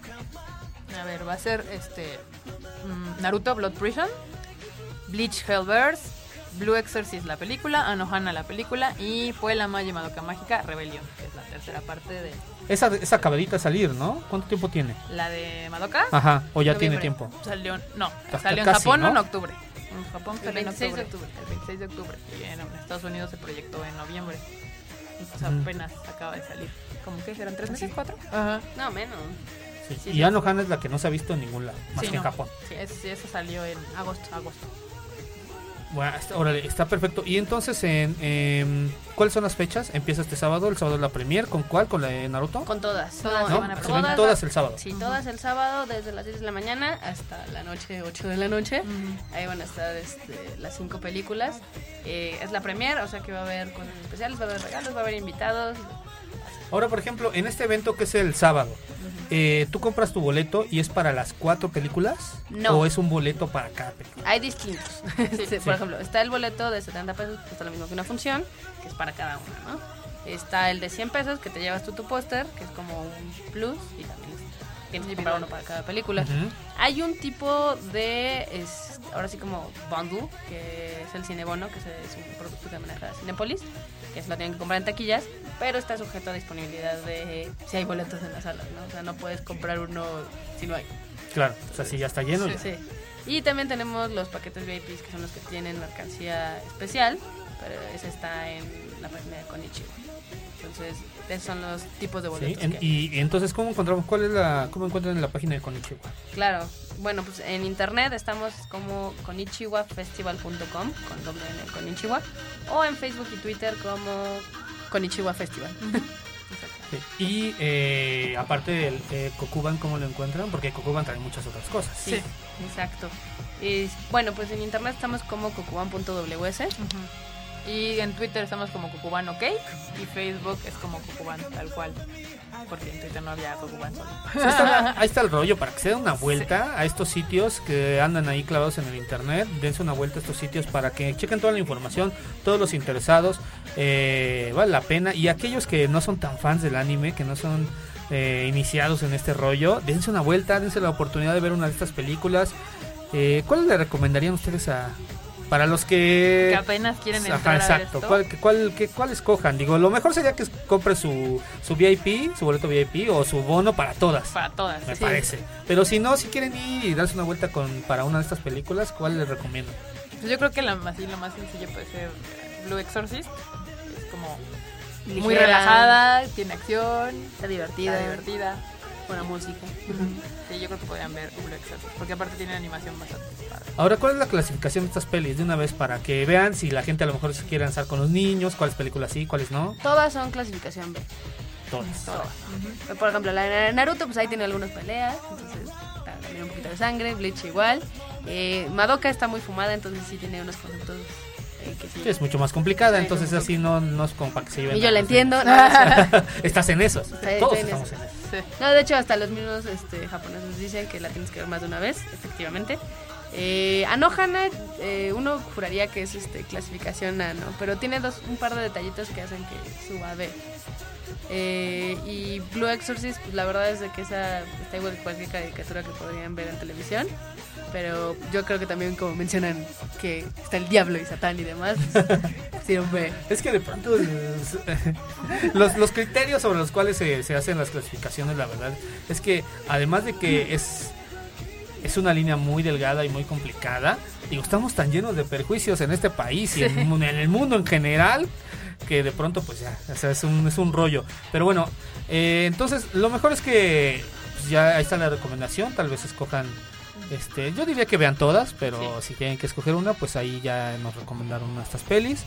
A ver, va a ser este mm, Naruto Blood Prison, Bleach Hellverse, Blue Exorcist la película, Anohana la película y Puella Magi Madoka Mágica Rebelión, que es la tercera parte de Esa, esa acabadita a salir, ¿no? ¿Cuánto tiempo tiene? la de Madoka. Ajá, o ya Noviembre. tiene tiempo. Salió, no, Hasta salió en casi, Japón ¿no? en octubre. En Japón El salió en veintiséis de octubre. El veintiséis de octubre. Y en Estados Unidos se proyectó en noviembre. Y pues Ujú. apenas acaba de salir. ¿Cómo que eran tres meses? ¿Cuatro? Ajá. No, menos. Sí. Sí, y sí. Anohana es la que no se ha visto en ningún lado, más Sí, que en no. Japón. Sí, es- sí, eso salió en agosto, agosto. Bueno, está, órale, está perfecto. Y entonces, en, em, ¿cuáles son las fechas? Empieza este sábado, el sábado es la premier. ¿Con cuál? ¿Con la de Naruto? Con todas. Todas ¿No? se van a Se probar. ven todas el sábado. Sí, todas el sábado desde las seis de la mañana hasta la noche, ocho de la noche. Ujú. Ahí van a estar este, las cinco películas. Eh, es la premier, o sea que va a haber cosas especiales, va a haber regalos, va a haber invitados. Ahora, por ejemplo, en este evento que es el sábado, eh, ¿tú compras tu boleto y es para las cuatro películas? No. ¿O es un boleto para cada película? Hay distintos. Sí, Sí. Por ejemplo, está el boleto de setenta pesos, que cuesta lo mismo que una función, que es para cada una, ¿no? Está el de cien pesos, que te llevas tú tu póster, que es como un plus, y también es- tienes que comprar uno para cada película. Ujú. Hay un tipo de, es, ahora sí como bundle, que es el Cinebono, que es, es un producto que maneja Cinépolis, que se lo tienen que comprar en taquillas, pero está sujeto a disponibilidad de si hay boletos en las salas, ¿no? O sea, no puedes comprar uno si no hay. Claro, o sea, si ya está lleno. Sí, ya. sí. Y también tenemos los paquetes V I P, que son los que tienen mercancía especial, pero ese está en la página de Konichiwa. Entonces, esos son los tipos de Sí, boletos. en- que hay. y entonces, ¿cómo encontramos? ¿Cuál es la, cómo encuentran en la página de Konichiwa? Claro, bueno, pues en internet estamos como konichiwafestival punto com, con doble N, Konichiwa, o en Facebook y Twitter como Konichiwa Festival. Sí. Y eh, aparte del eh, Kokuban, ¿cómo lo encuentran? Porque Kokuban trae muchas otras cosas. Sí, exacto. Y, bueno, pues en internet estamos como kokuban punto w s. Ujú. Y en Twitter estamos como Kokuban OK y Facebook es como Kokuban tal cual. Porque en Twitter no había Kokuban solo. Sí, está- ahí está el rollo, para que se den una vuelta a estos sitios que andan ahí clavados en el internet, dense una vuelta a estos sitios para que chequen toda la información, todos los interesados, eh, vale la pena, y aquellos que no son tan fans del anime, que no son eh, iniciados en este rollo, dense una vuelta, dense la oportunidad de ver una de estas películas. Eh, ¿Cuál le recomendarían ustedes a para los que Que apenas quieren Ajá, entrar a ver exacto. esto. ¿Cuál, que- cuál, que- cuál escojan? Digo, lo mejor sería que compre su, su V I P, su boleto V I P o su bono para todas. Para todas. Me sí. parece. Pero si no, si quieren ir y darse una vuelta con para una de estas películas, ¿cuál les recomiendo? Pues yo creo que la, así, lo más sencillo puede ser Blue Exorcist. Es como muy Ligera. relajada, tiene acción, Está divertida. está divertida. Buena música. Sí, yo creo que podrían ver Blue Exorcist, porque aparte tiene animación bastante padre. Ahora, ¿cuál es la clasificación de estas pelis? De una vez para que vean si la gente a lo mejor se quiere lanzar con los niños, cuáles películas sí, cuáles no. Todas son clasificación B. Todas. Todas. Por ejemplo, la de Naruto, pues ahí tiene algunas peleas. Entonces, está también un poquito de sangre. Bleach igual. Eh, Madoka está muy fumada, entonces sí tiene unos conceptos eh, que sí. Sí, es mucho más complicada, Sí, entonces es un así no, no es como para que se lleven. Y yo la a- entiendo. No, no, Estás en eso. Estoy- Todos estoy en estamos eso. en eso. Sí. no, de hecho, hasta los mismos este, japoneses dicen que la tienes que ver más de una vez, efectivamente. Eh, Anohana, eh, uno juraría que es este, clasificación A, ¿no? Pero tiene dos, un par de detallitos que hacen que suba a B. Eh, y Blue Exorcist, pues la verdad es de que esa está igual que cualquier caricatura que podrían ver en televisión. Pero yo creo que también, como mencionan que está el diablo y Satán y demás, sí, un B. Es que de pronto es- los, los criterios sobre los cuales se, se hacen las clasificaciones, la verdad, es que además de que es, es una línea muy delgada y muy complicada, digo, estamos tan llenos de perjuicios en este país y en, en el mundo en general, que de pronto pues ya, o sea, es un, es un rollo. Pero bueno, eh, entonces lo mejor es que pues, ya ahí está la recomendación, tal vez escojan. Este, yo diría que vean todas, pero si tienen que escoger una, pues ahí ya nos recomendaron una de estas pelis.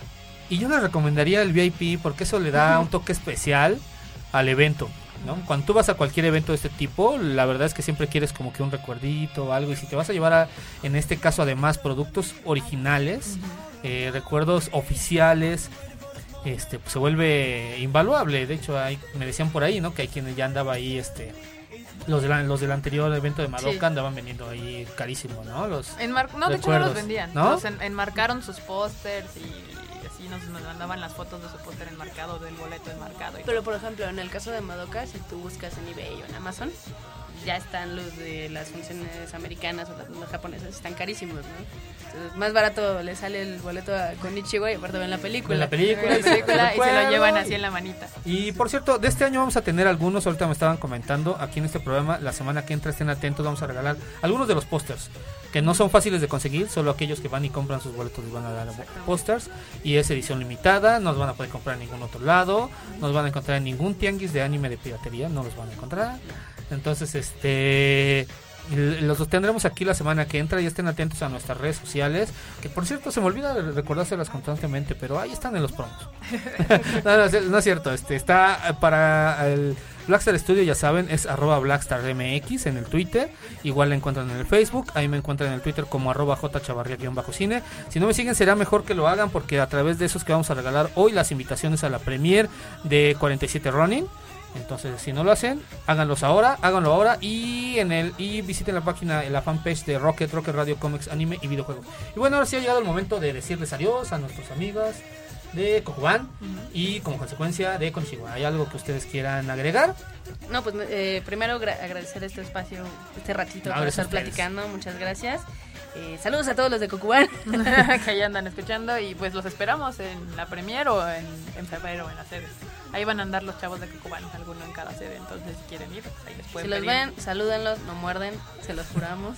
Y yo les recomendaría el V I P porque eso le da un toque especial al evento, ¿no? Cuando tú vas a cualquier evento de este tipo, la verdad es que siempre quieres como que un recuerdito o algo. Y si te vas a llevar, a, en este caso además, productos originales, eh, recuerdos oficiales, este, pues se vuelve invaluable. De hecho, hay, me decían por ahí, ¿no? Que hay quienes ya andaba ahí, este... Los, de la- los del anterior evento de Madoka Sí. andaban vendiendo ahí carísimo, ¿no? Los Enmar- no, de hecho no los recuerdos, vendían. ¿no? Los en- enmarcaron sus pósters y así nos, nos mandaban las fotos de su póster enmarcado, del boleto enmarcado. Y Pero por ejemplo, en el caso de Madoka, si tú buscas en eBay o en Amazon, ya están los de las funciones americanas o las, las japonesas, están carísimos, ¿no? Entonces, más barato le sale el boleto a Konichiwa y aparte ven la película. Ven la película, la y se película y se lo recuerdan. llevan así en la manita. Y por cierto, de este año vamos a tener algunos, ahorita me estaban comentando aquí en este programa, la semana que entra estén atentos, vamos a regalar algunos de los pósters, que no son fáciles de conseguir, solo aquellos que van y compran sus boletos les van a dar pósters, y es edición limitada, no los van a poder comprar en ningún otro lado, no los van a encontrar en ningún tianguis de anime de piratería, no los van a encontrar. Entonces, este... los tendremos aquí la semana que entra y estén atentos a nuestras redes sociales, que por cierto se me olvida de recordárselas constantemente, pero ahí están en los promos. no, no, no es cierto, este está para el Blackstar Studio, ya saben, es arroba blackstarmx en el Twitter, igual la encuentran en el Facebook, ahí me encuentran en el Twitter como arroba jchavarria-cine. Si no me siguen será mejor que lo hagan, porque a través de esos que vamos a regalar hoy las invitaciones a la premiere de cuarenta y siete Ronin. Entonces, si no lo hacen, háganlos ahora, háganlo ahora y en el y visiten la página, la fanpage de Rocket, Rocket Radio Comics, Anime y Videojuegos. Y bueno, ahora sí ha llegado el momento de decirles adiós a nuestros amigos de Kokuban y como consecuencia de Konichiwa. ¿Hay algo que ustedes quieran agregar? No, pues eh, primero gra- agradecer este espacio, este ratito No, para gracias estar a ustedes. platicando, muchas gracias. Eh, saludos a todos los de Kokuban. Que ahí andan escuchando y pues los esperamos en la premier o en, en febrero en las sedes. Ahí van a andar los chavos de Kokuban, alguno en cada sede, entonces si quieren ir, pues ahí les Si pueden los pedir. ven, salúdenlos, no muerden, se los juramos.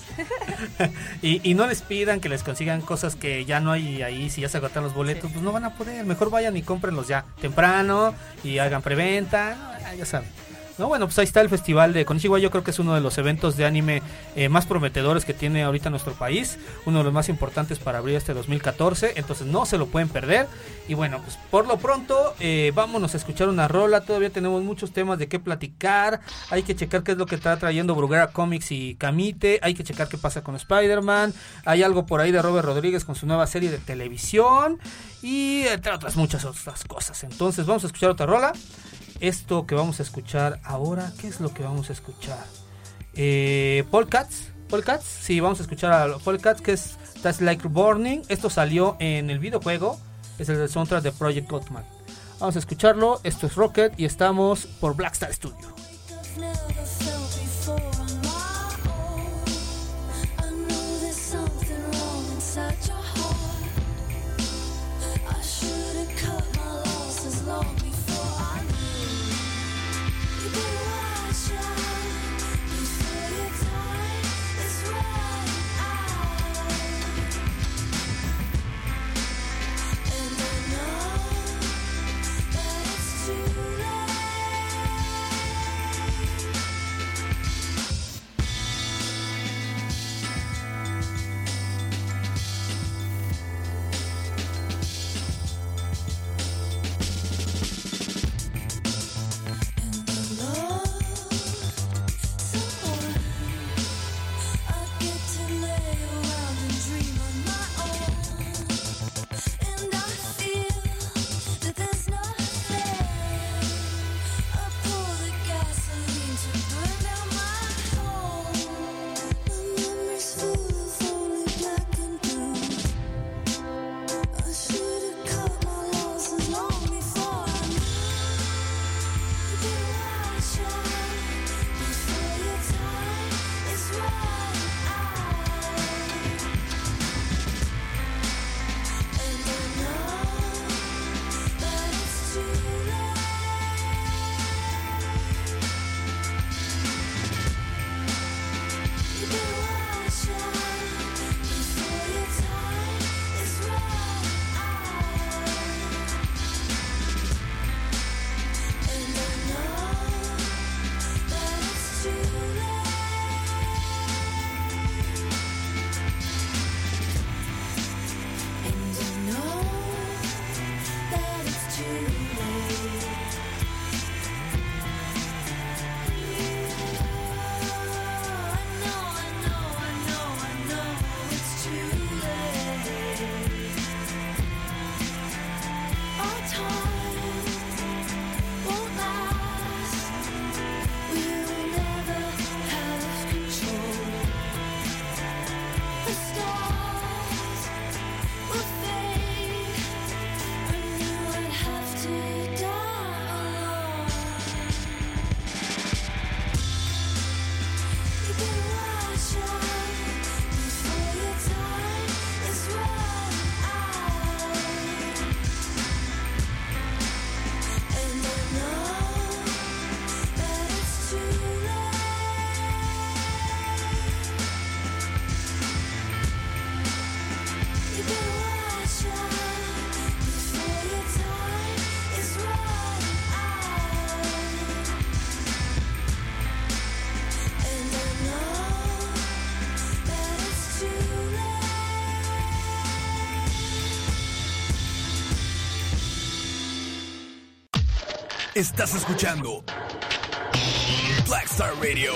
Y, y no les pidan que les consigan cosas que ya no hay ahí, si ya se agotan los boletos, Sí. pues no van a poder. Mejor vayan y cómprenlos ya temprano y hagan preventa, no, ya saben. No, bueno, pues ahí está el festival de Konichiwa. Yo creo que es uno de los eventos de anime eh, más prometedores que tiene ahorita nuestro país, uno de los más importantes para abrir este dos mil catorce, entonces no se lo pueden perder. Y bueno, pues por lo pronto eh, vámonos a escuchar una rola. Todavía tenemos muchos temas de qué platicar. Hay que checar qué es lo que está trayendo Bruguera Comics y Kamite. Hay que checar qué pasa con Spider-Man. Hay algo por ahí de Robert Rodríguez con su nueva serie de televisión y entre otras muchas otras cosas. Entonces vamos a escuchar otra rola. Esto que vamos a escuchar ahora, ¿qué es lo que vamos a escuchar? Eh, Polcats, Polcats, sí, vamos a escuchar a Polcats, que es That's Like Burning. Esto salió en el videojuego, es el soundtrack de Project Gotham. Vamos a escucharlo, esto es Rocket y estamos por Blackstar Studio. I've never felt before on my own. I know there's something wrong inside your heart. I should have cut my losses long before I knew. You better watch out before your time is running out. Estás escuchando Black Star Radio.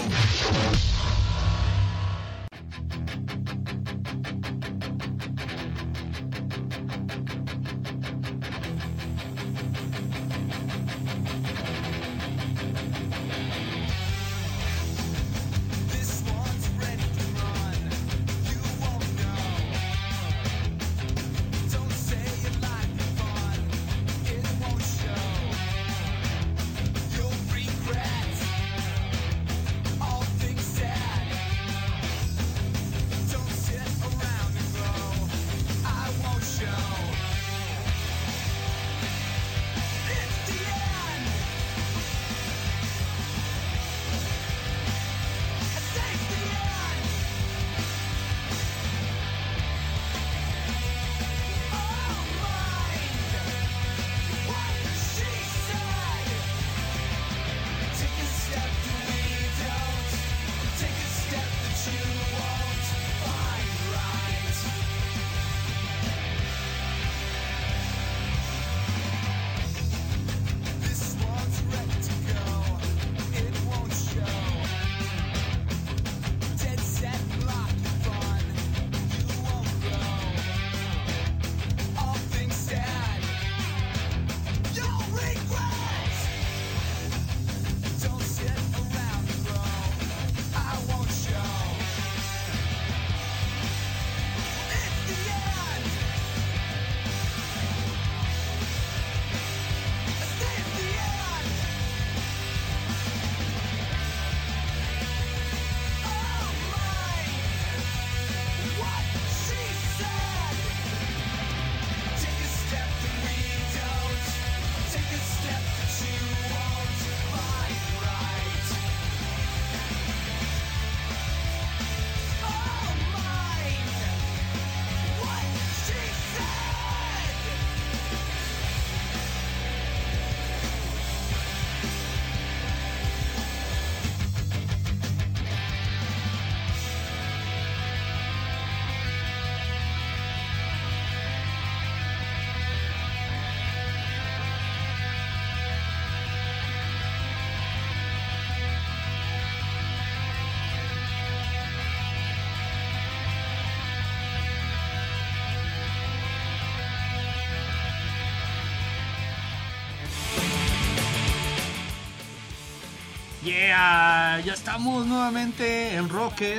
Yeah, ya estamos nuevamente en Rocket,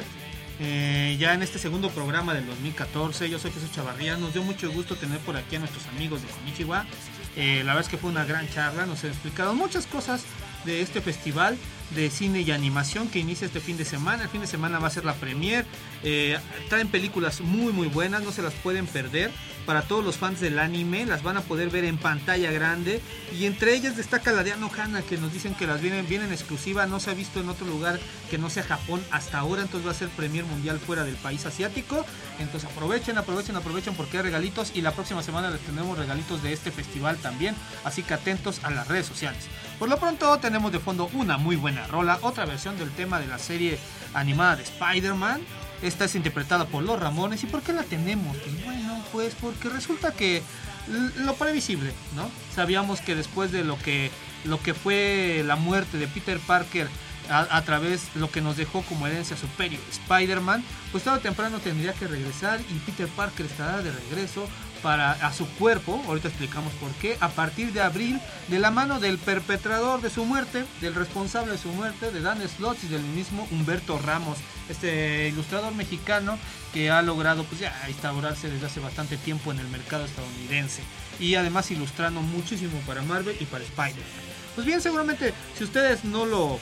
eh, ya en este segundo programa del dos mil catorce. Yo soy Jesús Chavarría, nos dio mucho gusto tener por aquí a nuestros amigos de Konichiwa. Eh, la verdad es que fue una gran charla, nos han explicado muchas cosas de este festival de cine y animación que inicia este fin de semana. El fin de semana va a ser la premier, eh, traen películas muy muy buenas, no se las pueden perder. Para todos los fans del anime, las van a poder ver en pantalla grande, y entre ellas destaca la de Ano Hana, que nos dicen que las vienen, vienen exclusiva, no se ha visto en otro lugar que no sea Japón hasta ahora, entonces va a ser premier mundial fuera del país asiático. Entonces aprovechen, aprovechen, aprovechen porque hay regalitos, y la próxima semana les tendremos regalitos de este festival también, así que atentos a las redes sociales. Por lo pronto tenemos de fondo una muy buena rola, otra versión del tema de la serie animada de Spider-Man. Esta es interpretada por Los Ramones. ¿Y por qué la tenemos? Pues bueno, pues porque resulta que lo previsible, ¿no? Sabíamos que después de lo que, lo que fue la muerte de Peter Parker, a, a través de lo que nos dejó como herencia superior Spider-Man, pues tarde o temprano tendría que regresar, y Peter Parker estará de regreso para a su cuerpo. Ahorita explicamos por qué. A partir de abril, de la mano del perpetrador de su muerte, del responsable de su muerte, de Dan Slott y del mismo Humberto Ramos, este ilustrador mexicano que ha logrado pues ya instaurarse desde hace bastante tiempo en el mercado estadounidense, y además ilustrando muchísimo para Marvel y para Spider-Man. Pues bien, seguramente si ustedes no lo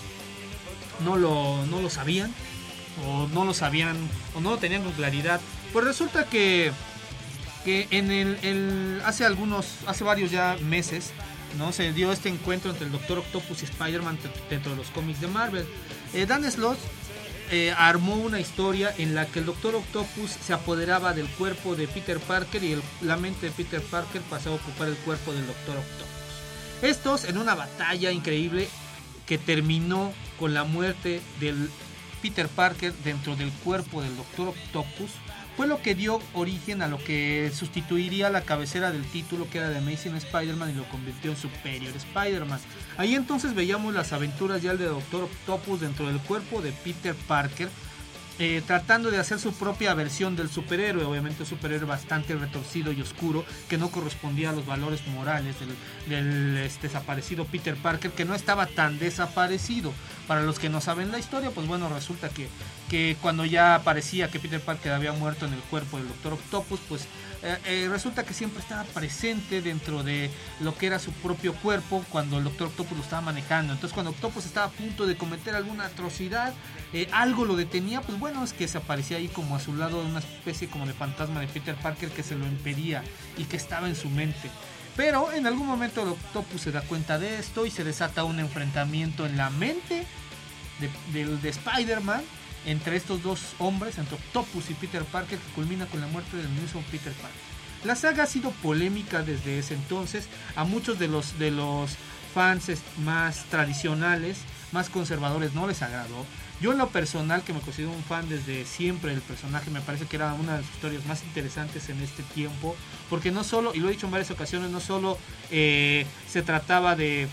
no lo no lo sabían, o no lo sabían o no lo tenían con claridad, pues resulta que que en el, el hace algunos hace varios ya meses, ¿no?, se dio este encuentro entre el Doctor Octopus y Spider-Man dentro de los cómics de Marvel. eh, Dan Slott eh, armó una historia en la que el Doctor Octopus se apoderaba del cuerpo de Peter Parker, y el, la mente de Peter Parker pasaba a ocupar el cuerpo del Doctor Octopus. Estos en una batalla increíble que terminó con la muerte del Peter Parker dentro del cuerpo del Doctor Octopus, fue lo que dio origen a lo que sustituiría la cabecera del título, que era de Amazing Spider-Man, y lo convirtió en Superior Spider-Man. Ahí entonces veíamos las aventuras ya del Doctor Octopus dentro del cuerpo de Peter Parker, Eh, tratando de hacer su propia versión del superhéroe, obviamente un superhéroe bastante retorcido y oscuro, que no correspondía a los valores morales del, del este, desaparecido Peter Parker, que no estaba tan desaparecido. Para los que no saben la historia, pues bueno, resulta que, que cuando ya parecía que Peter Parker había muerto en el cuerpo del Doctor Octopus, pues eh, eh, resulta que siempre estaba presente dentro de lo que era su propio cuerpo cuando el Doctor Octopus lo estaba manejando. Entonces cuando Octopus estaba a punto de cometer alguna atrocidad, eh, algo lo detenía, pues bueno, es que se aparecía ahí como a su lado una especie como de fantasma de Peter Parker que se lo impedía y que estaba en su mente. Pero en algún momento el Octopus se da cuenta de esto y se desata un enfrentamiento en la mente de, de, de Spider-Man entre estos dos hombres, entre Octopus y Peter Parker, que culmina con la muerte del mismo Peter Parker. La saga ha sido polémica desde ese entonces. A muchos de los, de los fans más tradicionales, más conservadores, no les agradó. Yo en lo personal, que me considero un fan desde siempre del personaje, me parece que era una de las historias más interesantes en este tiempo, porque no solo, y lo he dicho en varias ocasiones, no solo eh, se trataba de,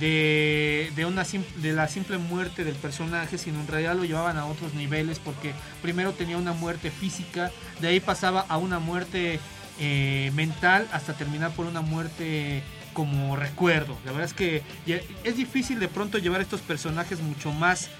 de, de, una sim- de la simple muerte del personaje, sino en realidad lo llevaban a otros niveles, porque primero tenía una muerte física, de ahí pasaba a una muerte eh, mental, hasta terminar por una muerte como recuerdo. La verdad es que es difícil de pronto llevar estos personajes mucho más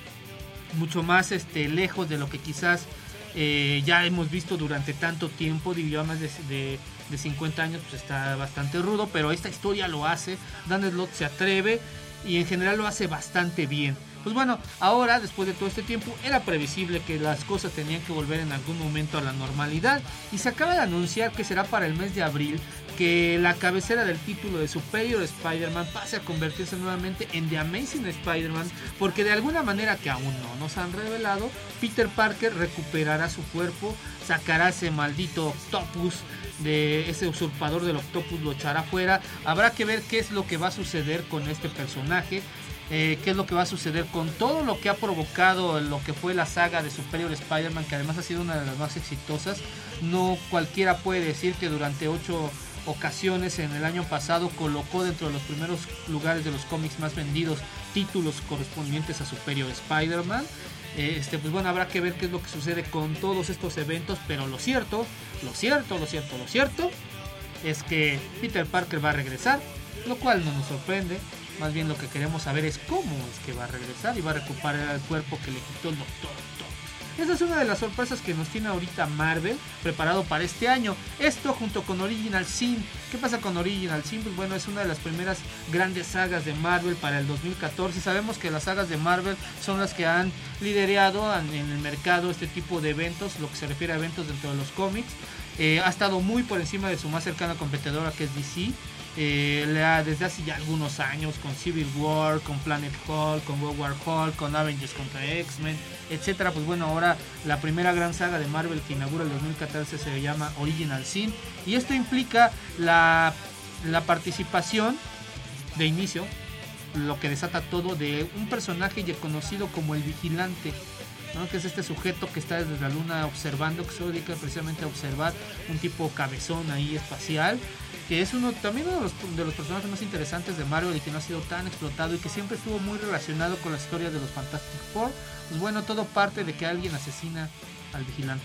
mucho más este, lejos de lo que quizás eh, ya hemos visto durante tanto tiempo. Digo, más de, de, de cincuenta años, pues está bastante rudo, pero esta historia lo hace. Dan Slott se atreve y en general lo hace bastante bien. Pues bueno, ahora después de todo este tiempo era previsible que las cosas tenían que volver en algún momento a la normalidad, y se acaba de anunciar que será para el mes de abril que la cabecera del título de Superior Spider-Man pase a convertirse nuevamente en The Amazing Spider-Man, porque de alguna manera que aún no nos han revelado, Peter Parker recuperará su cuerpo, sacará ese maldito Octopus, de ese usurpador del Octopus, lo echará fuera. Habrá que ver qué es lo que va a suceder con este personaje. Eh, qué es lo que va a suceder con todo lo que ha provocado lo que fue la saga de Superior Spider-Man, que además ha sido una de las más exitosas. No cualquiera puede decir que durante ocho ocasiones en el año pasado colocó dentro de los primeros lugares de los cómics más vendidos títulos correspondientes a Superior Spider-Man. Eh, este, pues bueno, habrá que ver qué es lo que sucede con todos estos eventos, pero lo cierto, lo cierto, lo cierto, lo cierto es que Peter Parker va a regresar, lo cual no nos sorprende. Más bien lo que queremos saber es cómo es que va a regresar y va a recuperar el cuerpo que le quitó el Doctor Octopus. Esa es una de las sorpresas que nos tiene ahorita Marvel preparado para este año. Esto junto con Original Sin. ¿Qué pasa con Original Sin? Pues bueno, es una de las primeras grandes sagas de Marvel para el dos mil catorce. Sabemos que las sagas de Marvel son las que han liderado en el mercado este tipo de eventos, lo que se refiere a eventos dentro de los cómics. Eh, ha estado muy por encima de su más cercana competidora, que es D C. Eh, desde hace ya algunos años, con Civil War, con Planet Hulk, con World War Hulk, con Avengers contra X-Men, etcétera. Pues bueno, ahora la primera gran saga de Marvel que inaugura el dos mil catorce se llama Original Sin, y esto implica la, la participación de inicio, lo que desata todo, de un personaje ya conocido como el Vigilante, ¿no? Que es este sujeto que está desde la luna observando, que se dedica precisamente a observar, un tipo cabezón ahí espacial, que es uno también uno de los, de los personajes más interesantes de Marvel y que no ha sido tan explotado y que siempre estuvo muy relacionado con las historias de los Fantastic Four. Pues bueno, todo parte de que alguien asesina al Vigilante.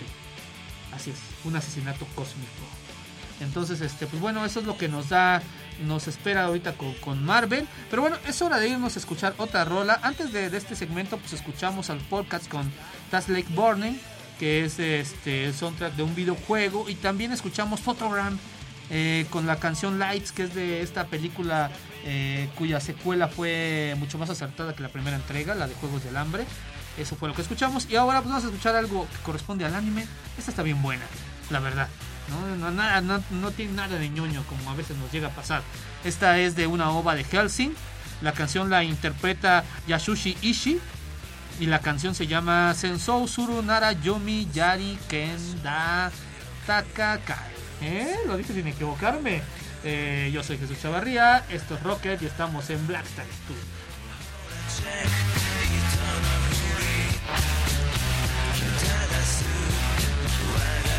Así es, un asesinato cósmico. Entonces, este, pues bueno, eso es lo que nos da, nos espera ahorita con, con Marvel. Pero bueno, es hora de irnos a escuchar otra rola. Antes de, de este segmento, pues escuchamos al podcast con That's Lake Burning, que es este el soundtrack de un videojuego, y también escuchamos Photogram eh, con la canción Lights, que es de esta película eh, cuya secuela fue mucho más acertada que la primera entrega, la de Juegos del Hambre. Eso fue lo que escuchamos, y ahora pues vamos a escuchar algo que corresponde al anime. Esta está bien buena, la verdad. No, no, nada, no, no tiene nada de ñoño como a veces nos llega a pasar. Esta es de una ova de Hellsing. La canción la interpreta Yasushi Ishii y la canción se llama Sensou Suru Nara Yomi Yari Kenda Takakai. ¿Eh? Lo dije sin equivocarme. Eh, yo soy Jesús Chavarría, esto es Rocket y estamos en Blackstar Studio. Check.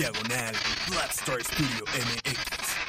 diagonal Black Star Studio M X.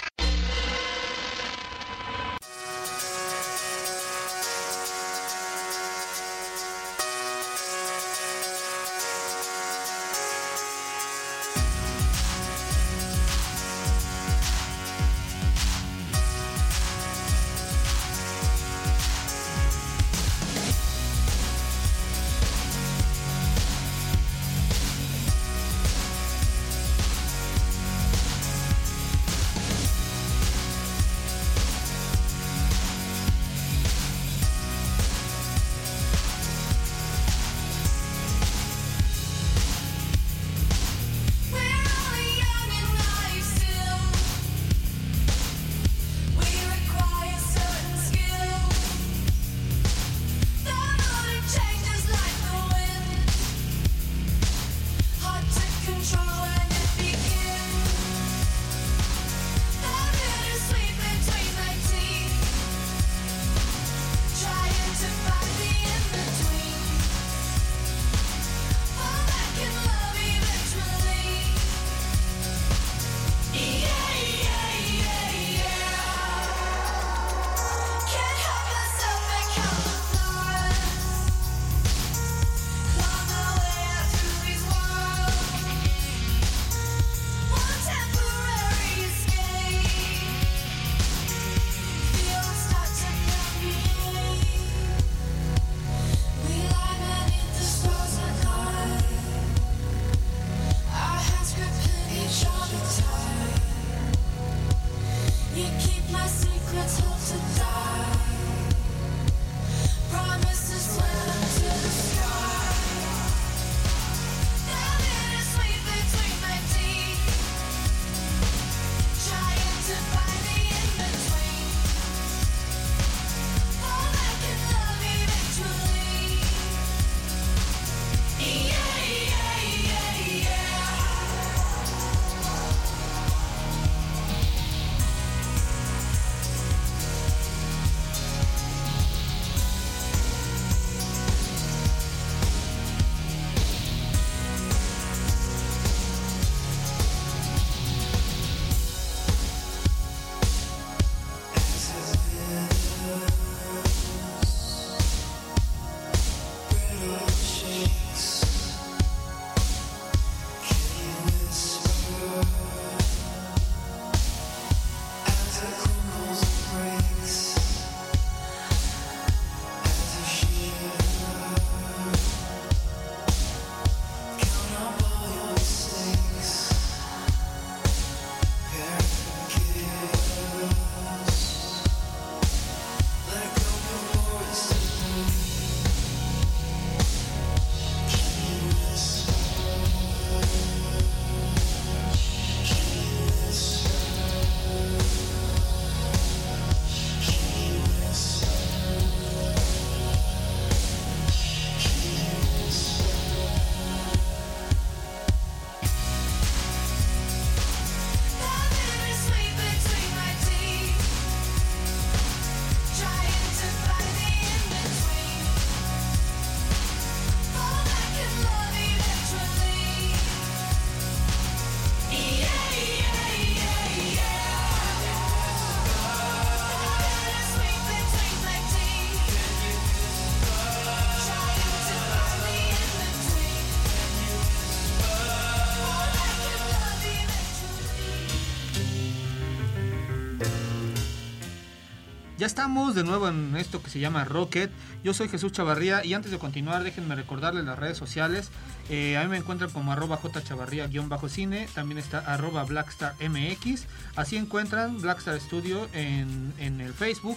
Ya estamos de nuevo en esto que se llama Rocket. Yo soy Jesús Chavarría y antes de continuar déjenme recordarles las redes sociales. Eh, a mí me encuentran como arroba jchavarría-cine, también está arroba blackstarmx. Así encuentran Blackstar Studio en, en el Facebook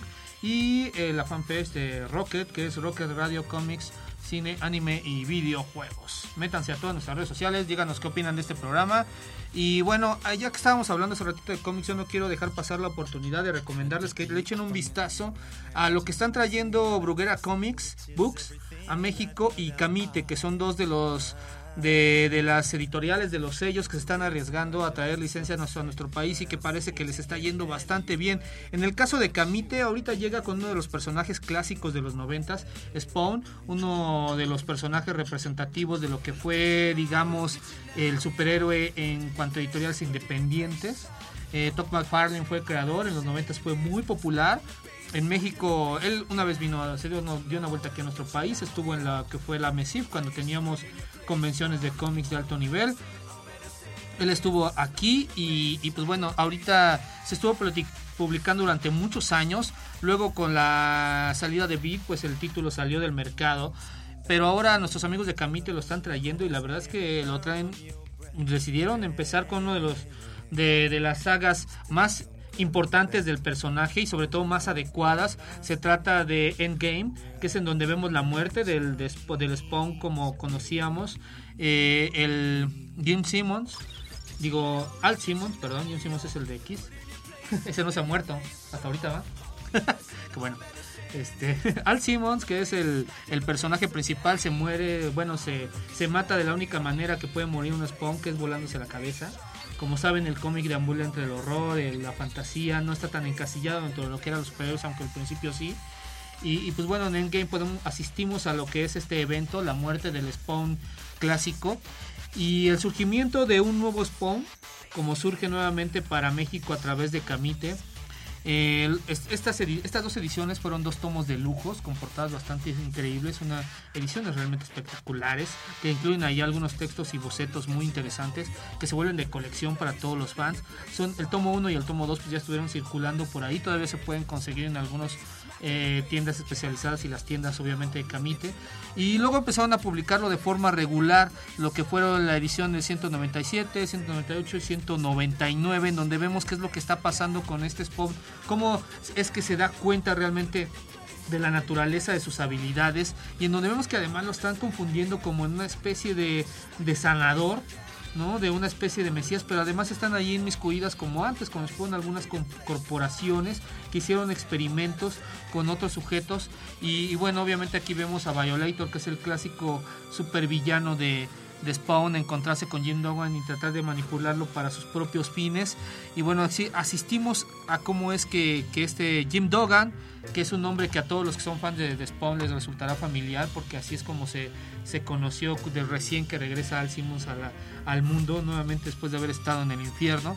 y eh, la fanpage de Rocket, que es Rocket Radio Comics, Cine, Anime y Videojuegos. Métanse a todas nuestras redes sociales, díganos qué opinan de este programa. Y bueno, ya que estábamos hablando hace ratito de cómics, yo no quiero dejar pasar la oportunidad de recomendarles que le echen un vistazo a lo que están trayendo Bruguera Comics Books a México y Camite, que son dos de los de, de las editoriales, de los sellos que se están arriesgando a traer licencias a nuestro, a nuestro país y que parece que les está yendo bastante bien. En el caso de Camite, ahorita llega con uno de los personajes clásicos de los noventas, Spawn, uno de los personajes representativos de lo que fue, digamos, el superhéroe en cuanto a editoriales independientes. eh, Todd McFarlane fue el creador, en los noventas fue muy popular. En México, él una vez vino, se dio una, dio una vuelta aquí a nuestro país, estuvo en la que fue la MESIF, cuando teníamos convenciones de cómics de alto nivel. Él estuvo aquí y, y pues bueno, ahorita se estuvo publicando durante muchos años. Luego con la salida de Beat, pues el título salió del mercado. Pero ahora nuestros amigos de Camite lo están trayendo y la verdad es que lo traen, decidieron empezar con uno de los de, de las sagas más importantes del personaje y sobre todo más adecuadas. Se trata de Endgame, que es en donde vemos la muerte del, de, del Spawn como conocíamos. Eh, el Jim Simmons, digo Al Simmons, perdón, Jim Simmons es el de X. Ese no se ha muerto, hasta ahorita va. Que bueno. Este, Al Simmons, que es el, el personaje principal, se muere, bueno, se, se mata de la única manera que puede morir un Spawn, que es volándose la cabeza. Como saben, el cómic deambula entre el horror, la fantasía, no está tan encasillado dentro de lo que eran los superhéroes, aunque al principio sí. Y, y pues bueno, en Endgame podemos, asistimos a lo que es este evento, la muerte del Spawn clásico y el surgimiento de un nuevo Spawn, como surge nuevamente para México a través de Camite. Eh, estas, estas dos ediciones fueron dos tomos de lujos con portadas bastante increíbles, unas ediciones realmente espectaculares que incluyen ahí algunos textos y bocetos muy interesantes que se vuelven de colección para todos los fans. Son el tomo uno y el tomo dos, pues ya estuvieron circulando por ahí, todavía se pueden conseguir en algunos eh, tiendas especializadas y las tiendas obviamente de Camite, y luego empezaron a publicarlo de forma regular, lo que fueron la edición de ciento noventa y siete, ciento noventa y ocho y ciento noventa y nueve, en donde vemos qué es lo que está pasando con este Spawn, cómo es que se da cuenta realmente de la naturaleza de sus habilidades, y en donde vemos que además lo están confundiendo como en una especie de, de sanador, ¿no? De una especie de mesías, pero además están ahí inmiscuidas como antes, como fueron algunas corporaciones que hicieron experimentos con otros sujetos, y, y bueno, obviamente aquí vemos a Violator, que es el clásico supervillano de de Spawn, encontrarse con Jim Duggan y tratar de manipularlo para sus propios fines. Y bueno, así asistimos a cómo es que, que este Jim Duggan, que es un nombre que a todos los que son fans de, de Spawn les resultará familiar, porque así es como se, se conoció de recién que regresa Al Simmons a la, al mundo, nuevamente después de haber estado en el infierno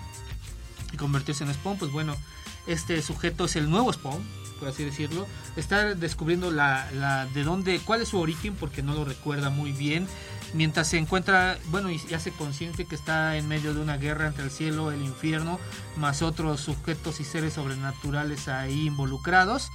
y convertirse en Spawn. Pues bueno, este sujeto es el nuevo Spawn, por así decirlo. Está descubriendo la, la de dónde, cuál es su origen, porque no lo recuerda muy bien, mientras se encuentra, bueno, y hace consciente que está en medio de una guerra entre el cielo y el infierno, más otros sujetos y seres sobrenaturales ahí involucrados.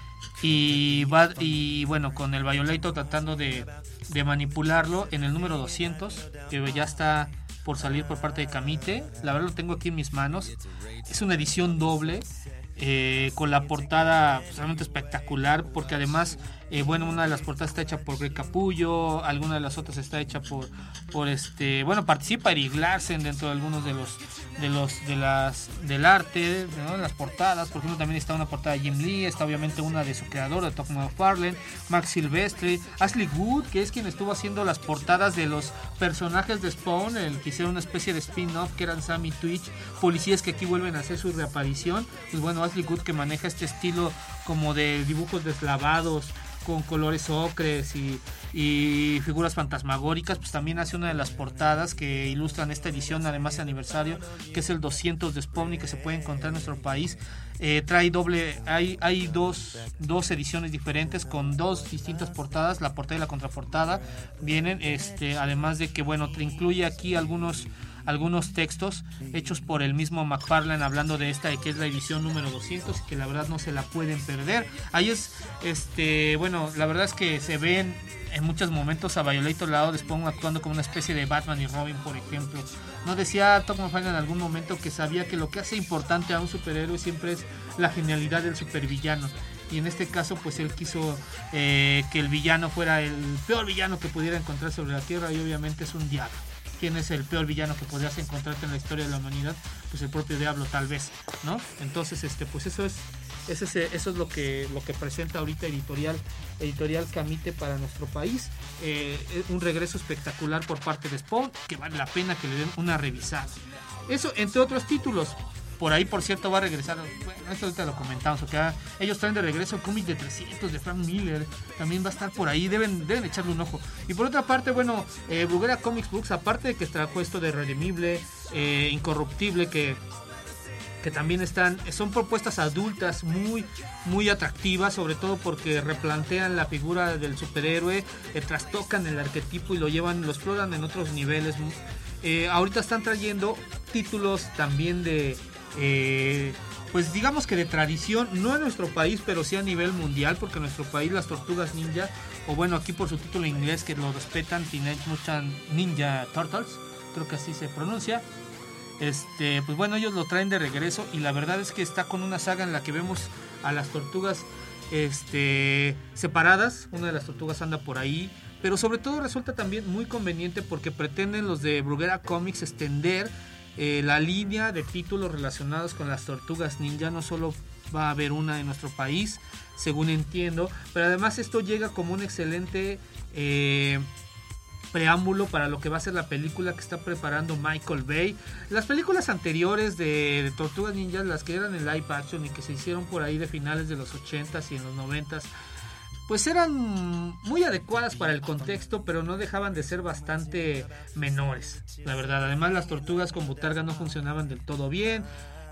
Y va, y bueno, con el Violator tratando de, de manipularlo en el número doscientos, que ya está por salir por parte de Camite. La verdad lo tengo aquí en mis manos. Es una edición doble, eh, con la portada pues, realmente espectacular, porque además eh, bueno, una de las portadas está hecha por Greg Capullo, alguna de las otras está hecha por por este, bueno, participa Eric Larsen dentro de algunos de los de los de las del arte, ¿no? En las portadas, por ejemplo, también está una portada de Jim Lee, está obviamente una de su creador, de Todd McFarlane, Max Silvestri, Ashley Wood, que es quien estuvo haciendo las portadas de los personajes de Spawn, el que hicieron una especie de spin-off que eran Sam y Twitch, policías que aquí vuelven a hacer su reaparición. Pues bueno, Ashley Wood, que maneja este estilo como de dibujos deslavados con colores ocres y, y figuras fantasmagóricas, pues también hace una de las portadas que ilustran esta edición, además de aniversario, que es el doscientos de Spawn y que se puede encontrar en nuestro país. Eh, trae doble, hay, hay dos, dos ediciones diferentes con dos distintas portadas, la portada y la contraportada vienen, este, además de que bueno, te incluye aquí algunos algunos textos hechos por el mismo McFarlane hablando de esta, que es la edición número doscientos y que la verdad no se la pueden perder. Ahí es, este, bueno, la verdad es que se ven en muchos momentos a Violator al lado de Spawn actuando como una especie de Batman y Robin, por ejemplo. No decía Todd McFarlane en algún momento que sabía que lo que hace importante a un superhéroe siempre es la genialidad del supervillano. Y en este caso pues él quiso eh, que el villano fuera el peor villano que pudiera encontrar sobre la Tierra, y obviamente es un diablo. ¿Quién es el peor villano que podrías encontrarte en la historia de la humanidad? Pues el propio diablo, tal vez, ¿no? Entonces, este, pues eso es Ese es, eso es lo que lo que presenta ahorita editorial editorial Camite para nuestro país. Eh, un regreso espectacular por parte de Spawn, que vale la pena que le den una revisada. Eso entre otros títulos. Por ahí, por cierto, va a regresar, bueno, esto ahorita lo comentamos, okay, ellos traen de regreso el cómic de trescientos de Frank Miller, también va a estar por ahí, deben deben echarle un ojo. Y por otra parte, bueno, eh, Bruguera Comics Books, aparte de que trajo esto de Redimible, eh, Incorruptible, que que también están, son propuestas adultas muy muy atractivas, sobre todo porque replantean la figura del superhéroe, eh, trastocan el arquetipo y lo llevan, lo exploran en otros niveles. Eh, ahorita están trayendo títulos también de eh, pues digamos que de tradición, no en nuestro país, pero sí a nivel mundial, porque en nuestro país las Tortugas Ninja, o bueno, aquí por su título en inglés que lo respetan, Teenage Mutant Ninja Turtles, creo que así se pronuncia. Este, pues bueno, ellos lo traen de regreso y la verdad es que está con una saga en la que vemos a las tortugas este, separadas. Una de las tortugas anda por ahí, pero sobre todo resulta también muy conveniente porque pretenden los de Bruguera Comics extender eh, la línea de títulos relacionados con las Tortugas Ninja. No solo va a haber una en nuestro país, según entiendo, pero además esto llega como un excelente eh, preámbulo para lo que va a ser la película que está preparando Michael Bay. Las películas anteriores de, de Tortugas Ninja, las que eran en live action y que se hicieron por ahí de finales de los ochentas y en los noventas, pues eran muy adecuadas para el contexto, pero no dejaban de ser bastante menores, la verdad. Además, las tortugas con botarga no funcionaban del todo bien.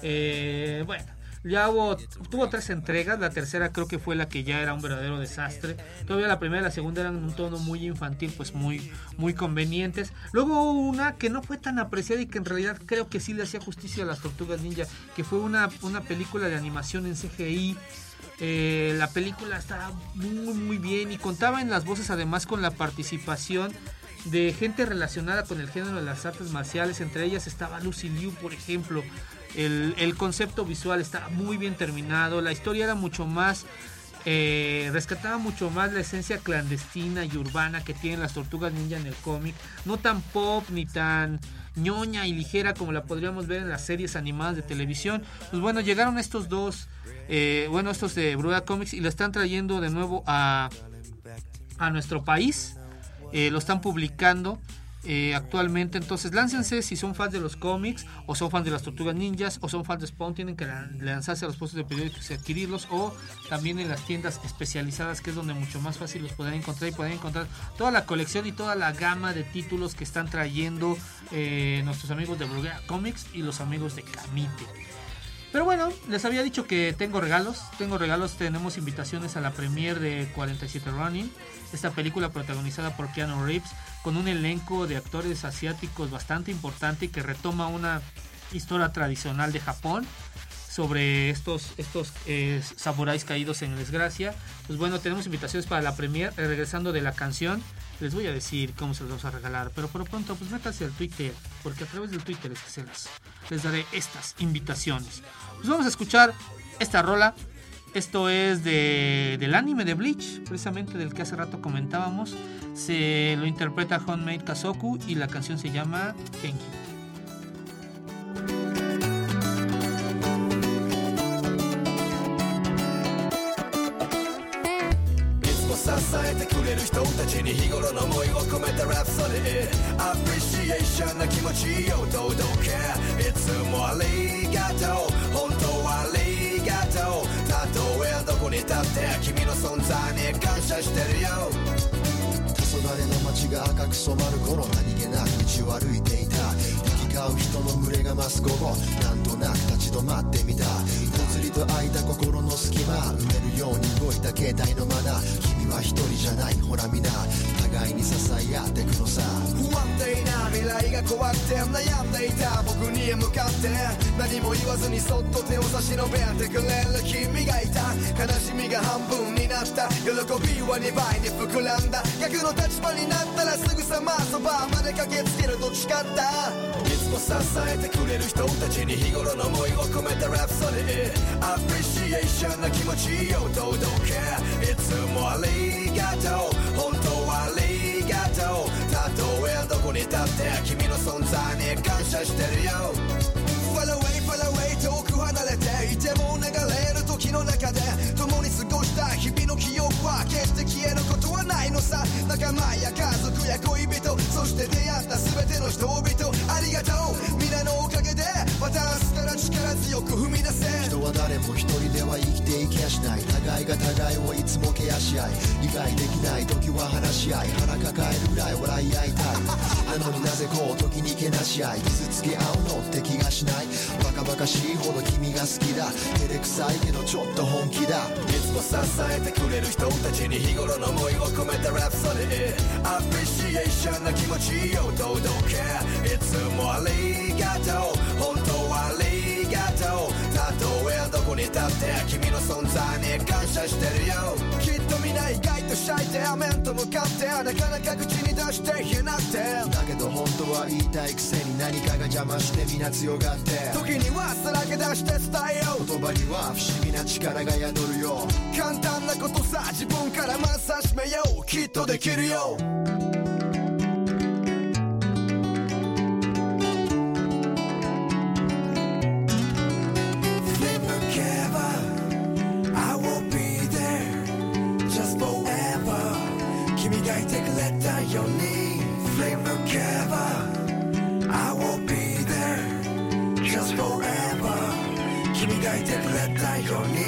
Eh, bueno, ya hubo, tuvo tres entregas, la tercera creo que fue la que ya era un verdadero desastre. Todavía la primera y la segunda eran un tono muy infantil, pues muy, muy convenientes. Luego hubo una que no fue tan apreciada y que en realidad creo que sí le hacía justicia a las Tortugas Ninja, que fue una, una película de animación en C G I. Eh, la película estaba muy muy bien y contaba en las voces además con la participación de gente relacionada con el género de las artes marciales. Entre ellas estaba Lucy Liu, por ejemplo. El, el concepto visual estaba muy bien terminado, la historia era mucho más eh, rescataba mucho más la esencia clandestina y urbana que tienen las Tortugas Ninja en el cómic, no tan pop ni tan ñoña y ligera como la podríamos ver en las series animadas de televisión. Pues bueno, llegaron estos dos eh, bueno, estos de Bruguera Comics y lo están trayendo de nuevo a, a nuestro país. Eh, lo están publicando Eh, actualmente, entonces láncense si son fans de los cómics o son fans de las Tortugas Ninjas o son fans de Spawn. Tienen que lanzarse a los puestos de periódicos y adquirirlos, o también en las tiendas especializadas, que es donde mucho más fácil los podrán encontrar, y podrán encontrar toda la colección y toda la gama de títulos que están trayendo eh, nuestros amigos de Bruguera Comics y los amigos de Camite. Pero bueno, les había dicho que tengo regalos, tengo regalos, tenemos invitaciones a la premiere de cuarenta y siete Ronin, esta película protagonizada por Keanu Reeves, con un elenco de actores asiáticos bastante importante y que retoma una historia tradicional de Japón sobre estos, estos eh, samuráis caídos en desgracia. Pues bueno, tenemos invitaciones para la premiere. Eh, regresando de la canción, les voy a decir cómo se los vamos a regalar, pero por lo pronto pues métanse al Twitter, porque a través del Twitter es que se las, les daré estas invitaciones. Pues vamos a escuchar esta rola. Esto es de, del anime de Bleach, precisamente del que hace rato comentábamos. Se lo interpreta Homemade Kazoku y la canción se llama Genki. 支えてくれる人たちに日頃の思いを込めたラプソディアプリシエーションな気持ちを届けいつもありがとう本当はありがとうたとえどこに立って君の存在に感謝してるよ黄昏の街が赤く染まる頃何気なく道を歩いていた行き交う人の群れが増す午後なんとなく立ち止まってみたぽつりと空いた心の隙間埋めるように動いた携帯のマナー君は一人じゃないほらみな互いに支え合ってくのさ不安定な未来が怖くて悩んでいた僕に向かって何も言わずにそっと手を差し伸べてくれる君がいた悲しみが半分になった喜びはにばいに膨らんだ逆の立場になったらすぐさまそばまで駆けつけると誓ったいつも支えてくれる人たちに日頃の思いを込めたラプソディアプリシエーションな気持ちを届けいつもありがとう本当はありがとうたとえどこに立って君の存在に感謝してるよ Far away, far away 遠く離れていても流れる時の中で仲間や家族や恋人そして出会った全ての人々ありがとう皆のおかげで私から力強く踏み出せ人は誰も一人では生きていけやしない互いが互いをいつもケアし合い理解できない時は話し合い腹抱えるぐらい笑い合いたいなのになぜこう時にけなし合い傷つけ合うのって気がしないバカバカしいほど君が好きだ照れくさいけどちょっと本気だいつも支えてくれる人たちに日頃の思いを込めたラプソディアプリシエーションな気持ちを届けいつもありがとう本当はありがとうたとえどこに立って君の存在に感謝してるよきっと皆意外とシャイで面と向かってなかなか口に出して言えなくてだけど本当は言いたいくせに何かが邪魔してみんな強がって時にはさらけ出して伝えよう言葉には不思議な力が宿るよ簡単なことさ自分からまず始めようきっとできるよ君がいてくれたように Flame forever I will be there just forever 君がいてくれたように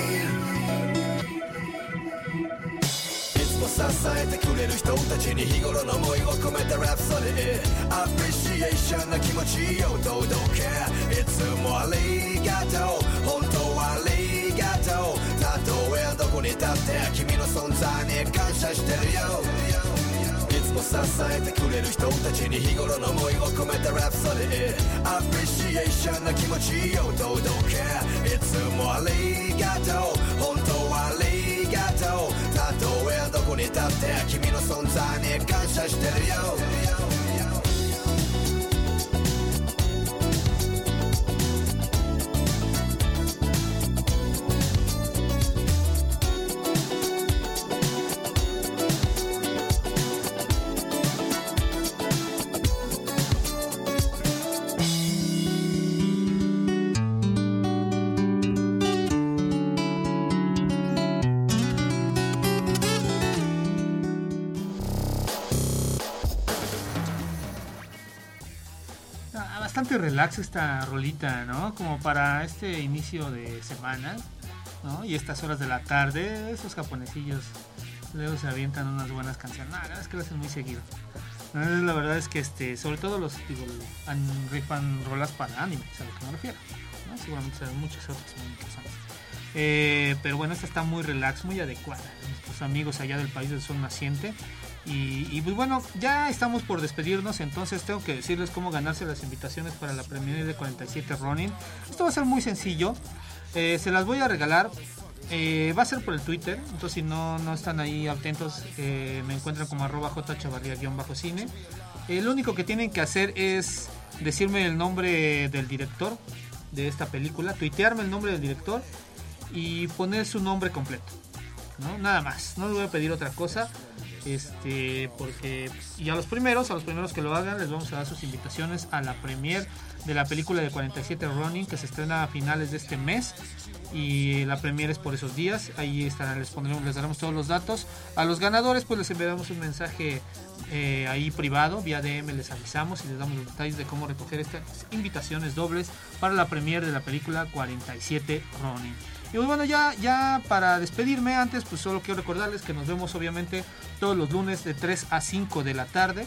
いつも支えてくれる人たちに日頃の思いを込めたラプソディアプリシエーションな気持ちを届けいつもありがとう本当はありがとうたとえどこに立って君の存在に感謝してるよいつも支えてくれる人たちに日頃の思いを込めたラプソディアプリシエーションな気持ちを届けいつもありがとう本当はありがとうたとえどこに立って君の存在に感謝してるよ Bastante relax esta rolita, ¿no? Como para este inicio de semana, ¿no? Y estas horas de la tarde, esos japonesillos luego se avientan unas buenas canciones. Nah, es que lo hacen muy seguido. La verdad es que este, sobre todo los digo, han, rifan rolas para anime, es a lo que me refiero, ¿no? Seguramente saben muchos otros muy interesantes. Eh, pero bueno, esta está muy relax, muy adecuada. Nuestros amigos allá del país del sol naciente. Y, y pues bueno, ya estamos por despedirnos, entonces tengo que decirles cómo ganarse las invitaciones para la premiere de cuarenta y siete Ronin. Esto va a ser muy sencillo, eh, se las voy a regalar, eh, va a ser por el Twitter, entonces si no, no están ahí atentos, eh, me encuentran como arroba jchavarria-cine. Eh, lo único que tienen que hacer es decirme el nombre del director de esta película, tuitearme el nombre del director y poner su nombre completo, ¿no? Nada más, no les voy a pedir otra cosa. Este, porque y a los primeros, a los primeros que lo hagan les vamos a dar sus invitaciones a la premiere de la película de cuarenta y siete Ronin que se estrena a finales de este mes y la premiere es por esos días. Ahí estarán, les pondremos, les daremos todos los datos. A los ganadores pues les enviaremos un mensaje eh, ahí privado, vía D M les avisamos y les damos los detalles de cómo recoger estas invitaciones dobles para la premiere de la película cuarenta y siete Ronin. Y bueno, ya, ya para despedirme, antes pues solo quiero recordarles que nos vemos obviamente todos los lunes de tres a cinco de la tarde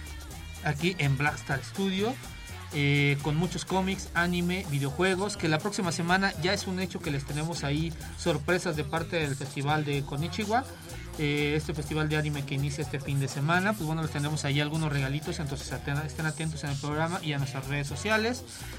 aquí en Blackstar Studio, eh, con muchos cómics, anime, videojuegos, que la próxima semana ya es un hecho que les tenemos ahí sorpresas de parte del festival de Konichiwa, eh, este festival de anime que inicia este fin de semana. Pues bueno, les tenemos ahí algunos regalitos, entonces estén atentos en el programa y a nuestras redes sociales.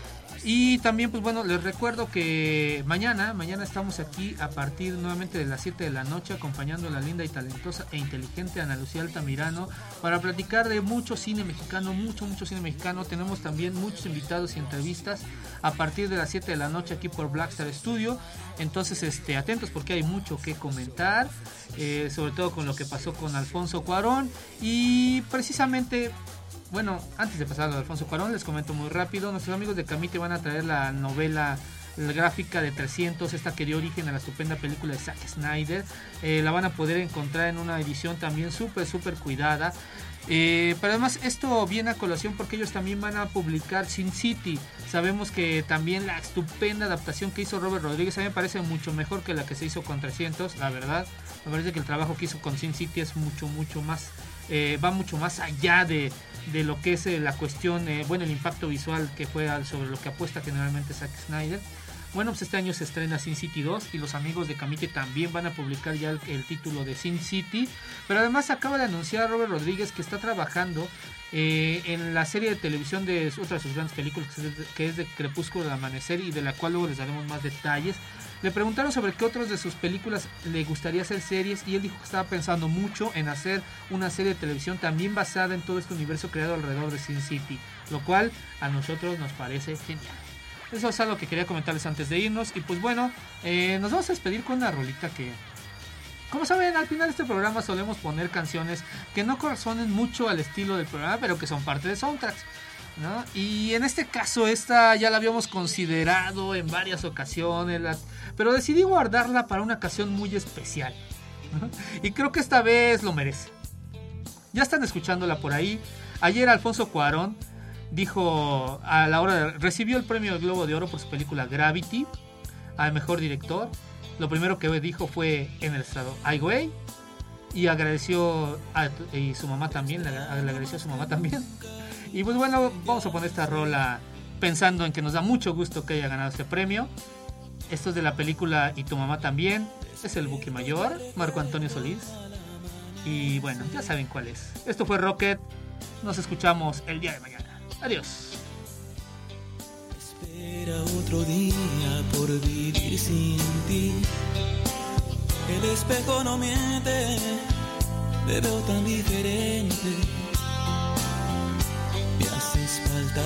Y también pues bueno, les recuerdo que mañana, mañana estamos aquí a partir nuevamente de las siete de la noche acompañando a la linda y talentosa e inteligente Ana Lucía Altamirano para platicar de mucho cine mexicano, mucho, mucho cine mexicano. Tenemos también muchos invitados y entrevistas a partir de las siete de la noche aquí por Blackstar Studio. Entonces este, atentos porque hay mucho que comentar, eh, sobre todo con lo que pasó con Alfonso Cuarón y precisamente... Bueno, antes de pasar a lo de Alfonso Cuarón, les comento muy rápido. Nuestros amigos de Camite van a traer la novela la gráfica de trescientos, esta que dio origen a la estupenda película de Zack Snyder. Eh, la van a poder encontrar en una edición también súper, súper cuidada. Eh, pero además esto viene a colación porque ellos también van a publicar Sin City. Sabemos que también la estupenda adaptación que hizo Robert Rodríguez a mí me parece mucho mejor que la que se hizo con trescientos, la verdad. Me parece que el trabajo que hizo con Sin City es mucho, mucho más, eh, va mucho más allá de, de lo que es eh, la cuestión, eh, bueno, el impacto visual que fue al, sobre lo que apuesta generalmente Zack Snyder. Bueno, pues este año se estrena Sin City dos y los amigos de Camite también van a publicar ya el, el título de Sin City. Pero además acaba de anunciar Robert Rodríguez que está trabajando eh, en la serie de televisión de otra de sus grandes películas, que es, de, que es de Crepúsculo del Amanecer, y de la cual luego les daremos más detalles. Le preguntaron sobre qué otras de sus películas le gustaría hacer series y él dijo que estaba pensando mucho en hacer una serie de televisión también basada en todo este universo creado alrededor de Sin City, lo cual a nosotros nos parece genial. Eso es algo que quería comentarles antes de irnos. Y pues bueno, eh, nos vamos a despedir con una rolita que, como saben, al final de este programa solemos poner canciones que no corresponden mucho al estilo del programa, pero que son parte de soundtracks, ¿no? Y en este caso esta ya la habíamos considerado en varias ocasiones, la, pero decidí guardarla para una ocasión muy especial, ¿no? Y creo que esta vez lo merece. Ya están escuchándola por ahí. Ayer Alfonso Cuarón dijo a la hora de, recibió el premio del Globo de Oro por su película Gravity al mejor director. Lo primero que dijo fue en el estado Ai Weiwei, y agradeció a y su mamá también, le, le agradeció a su mamá también. Y pues bueno, vamos a poner esta rola pensando en que nos da mucho gusto que haya ganado este premio. Esto es de la película Y tu mamá también. Es el Buki Mayor, Marco Antonio Solís. Y bueno, ya saben cuál es. Esto fue Rocket. Nos escuchamos el día de mañana. Adiós. Espera otro día por vivir sin ti. El espejo no miente, te veo tan diferente. Me haces falta.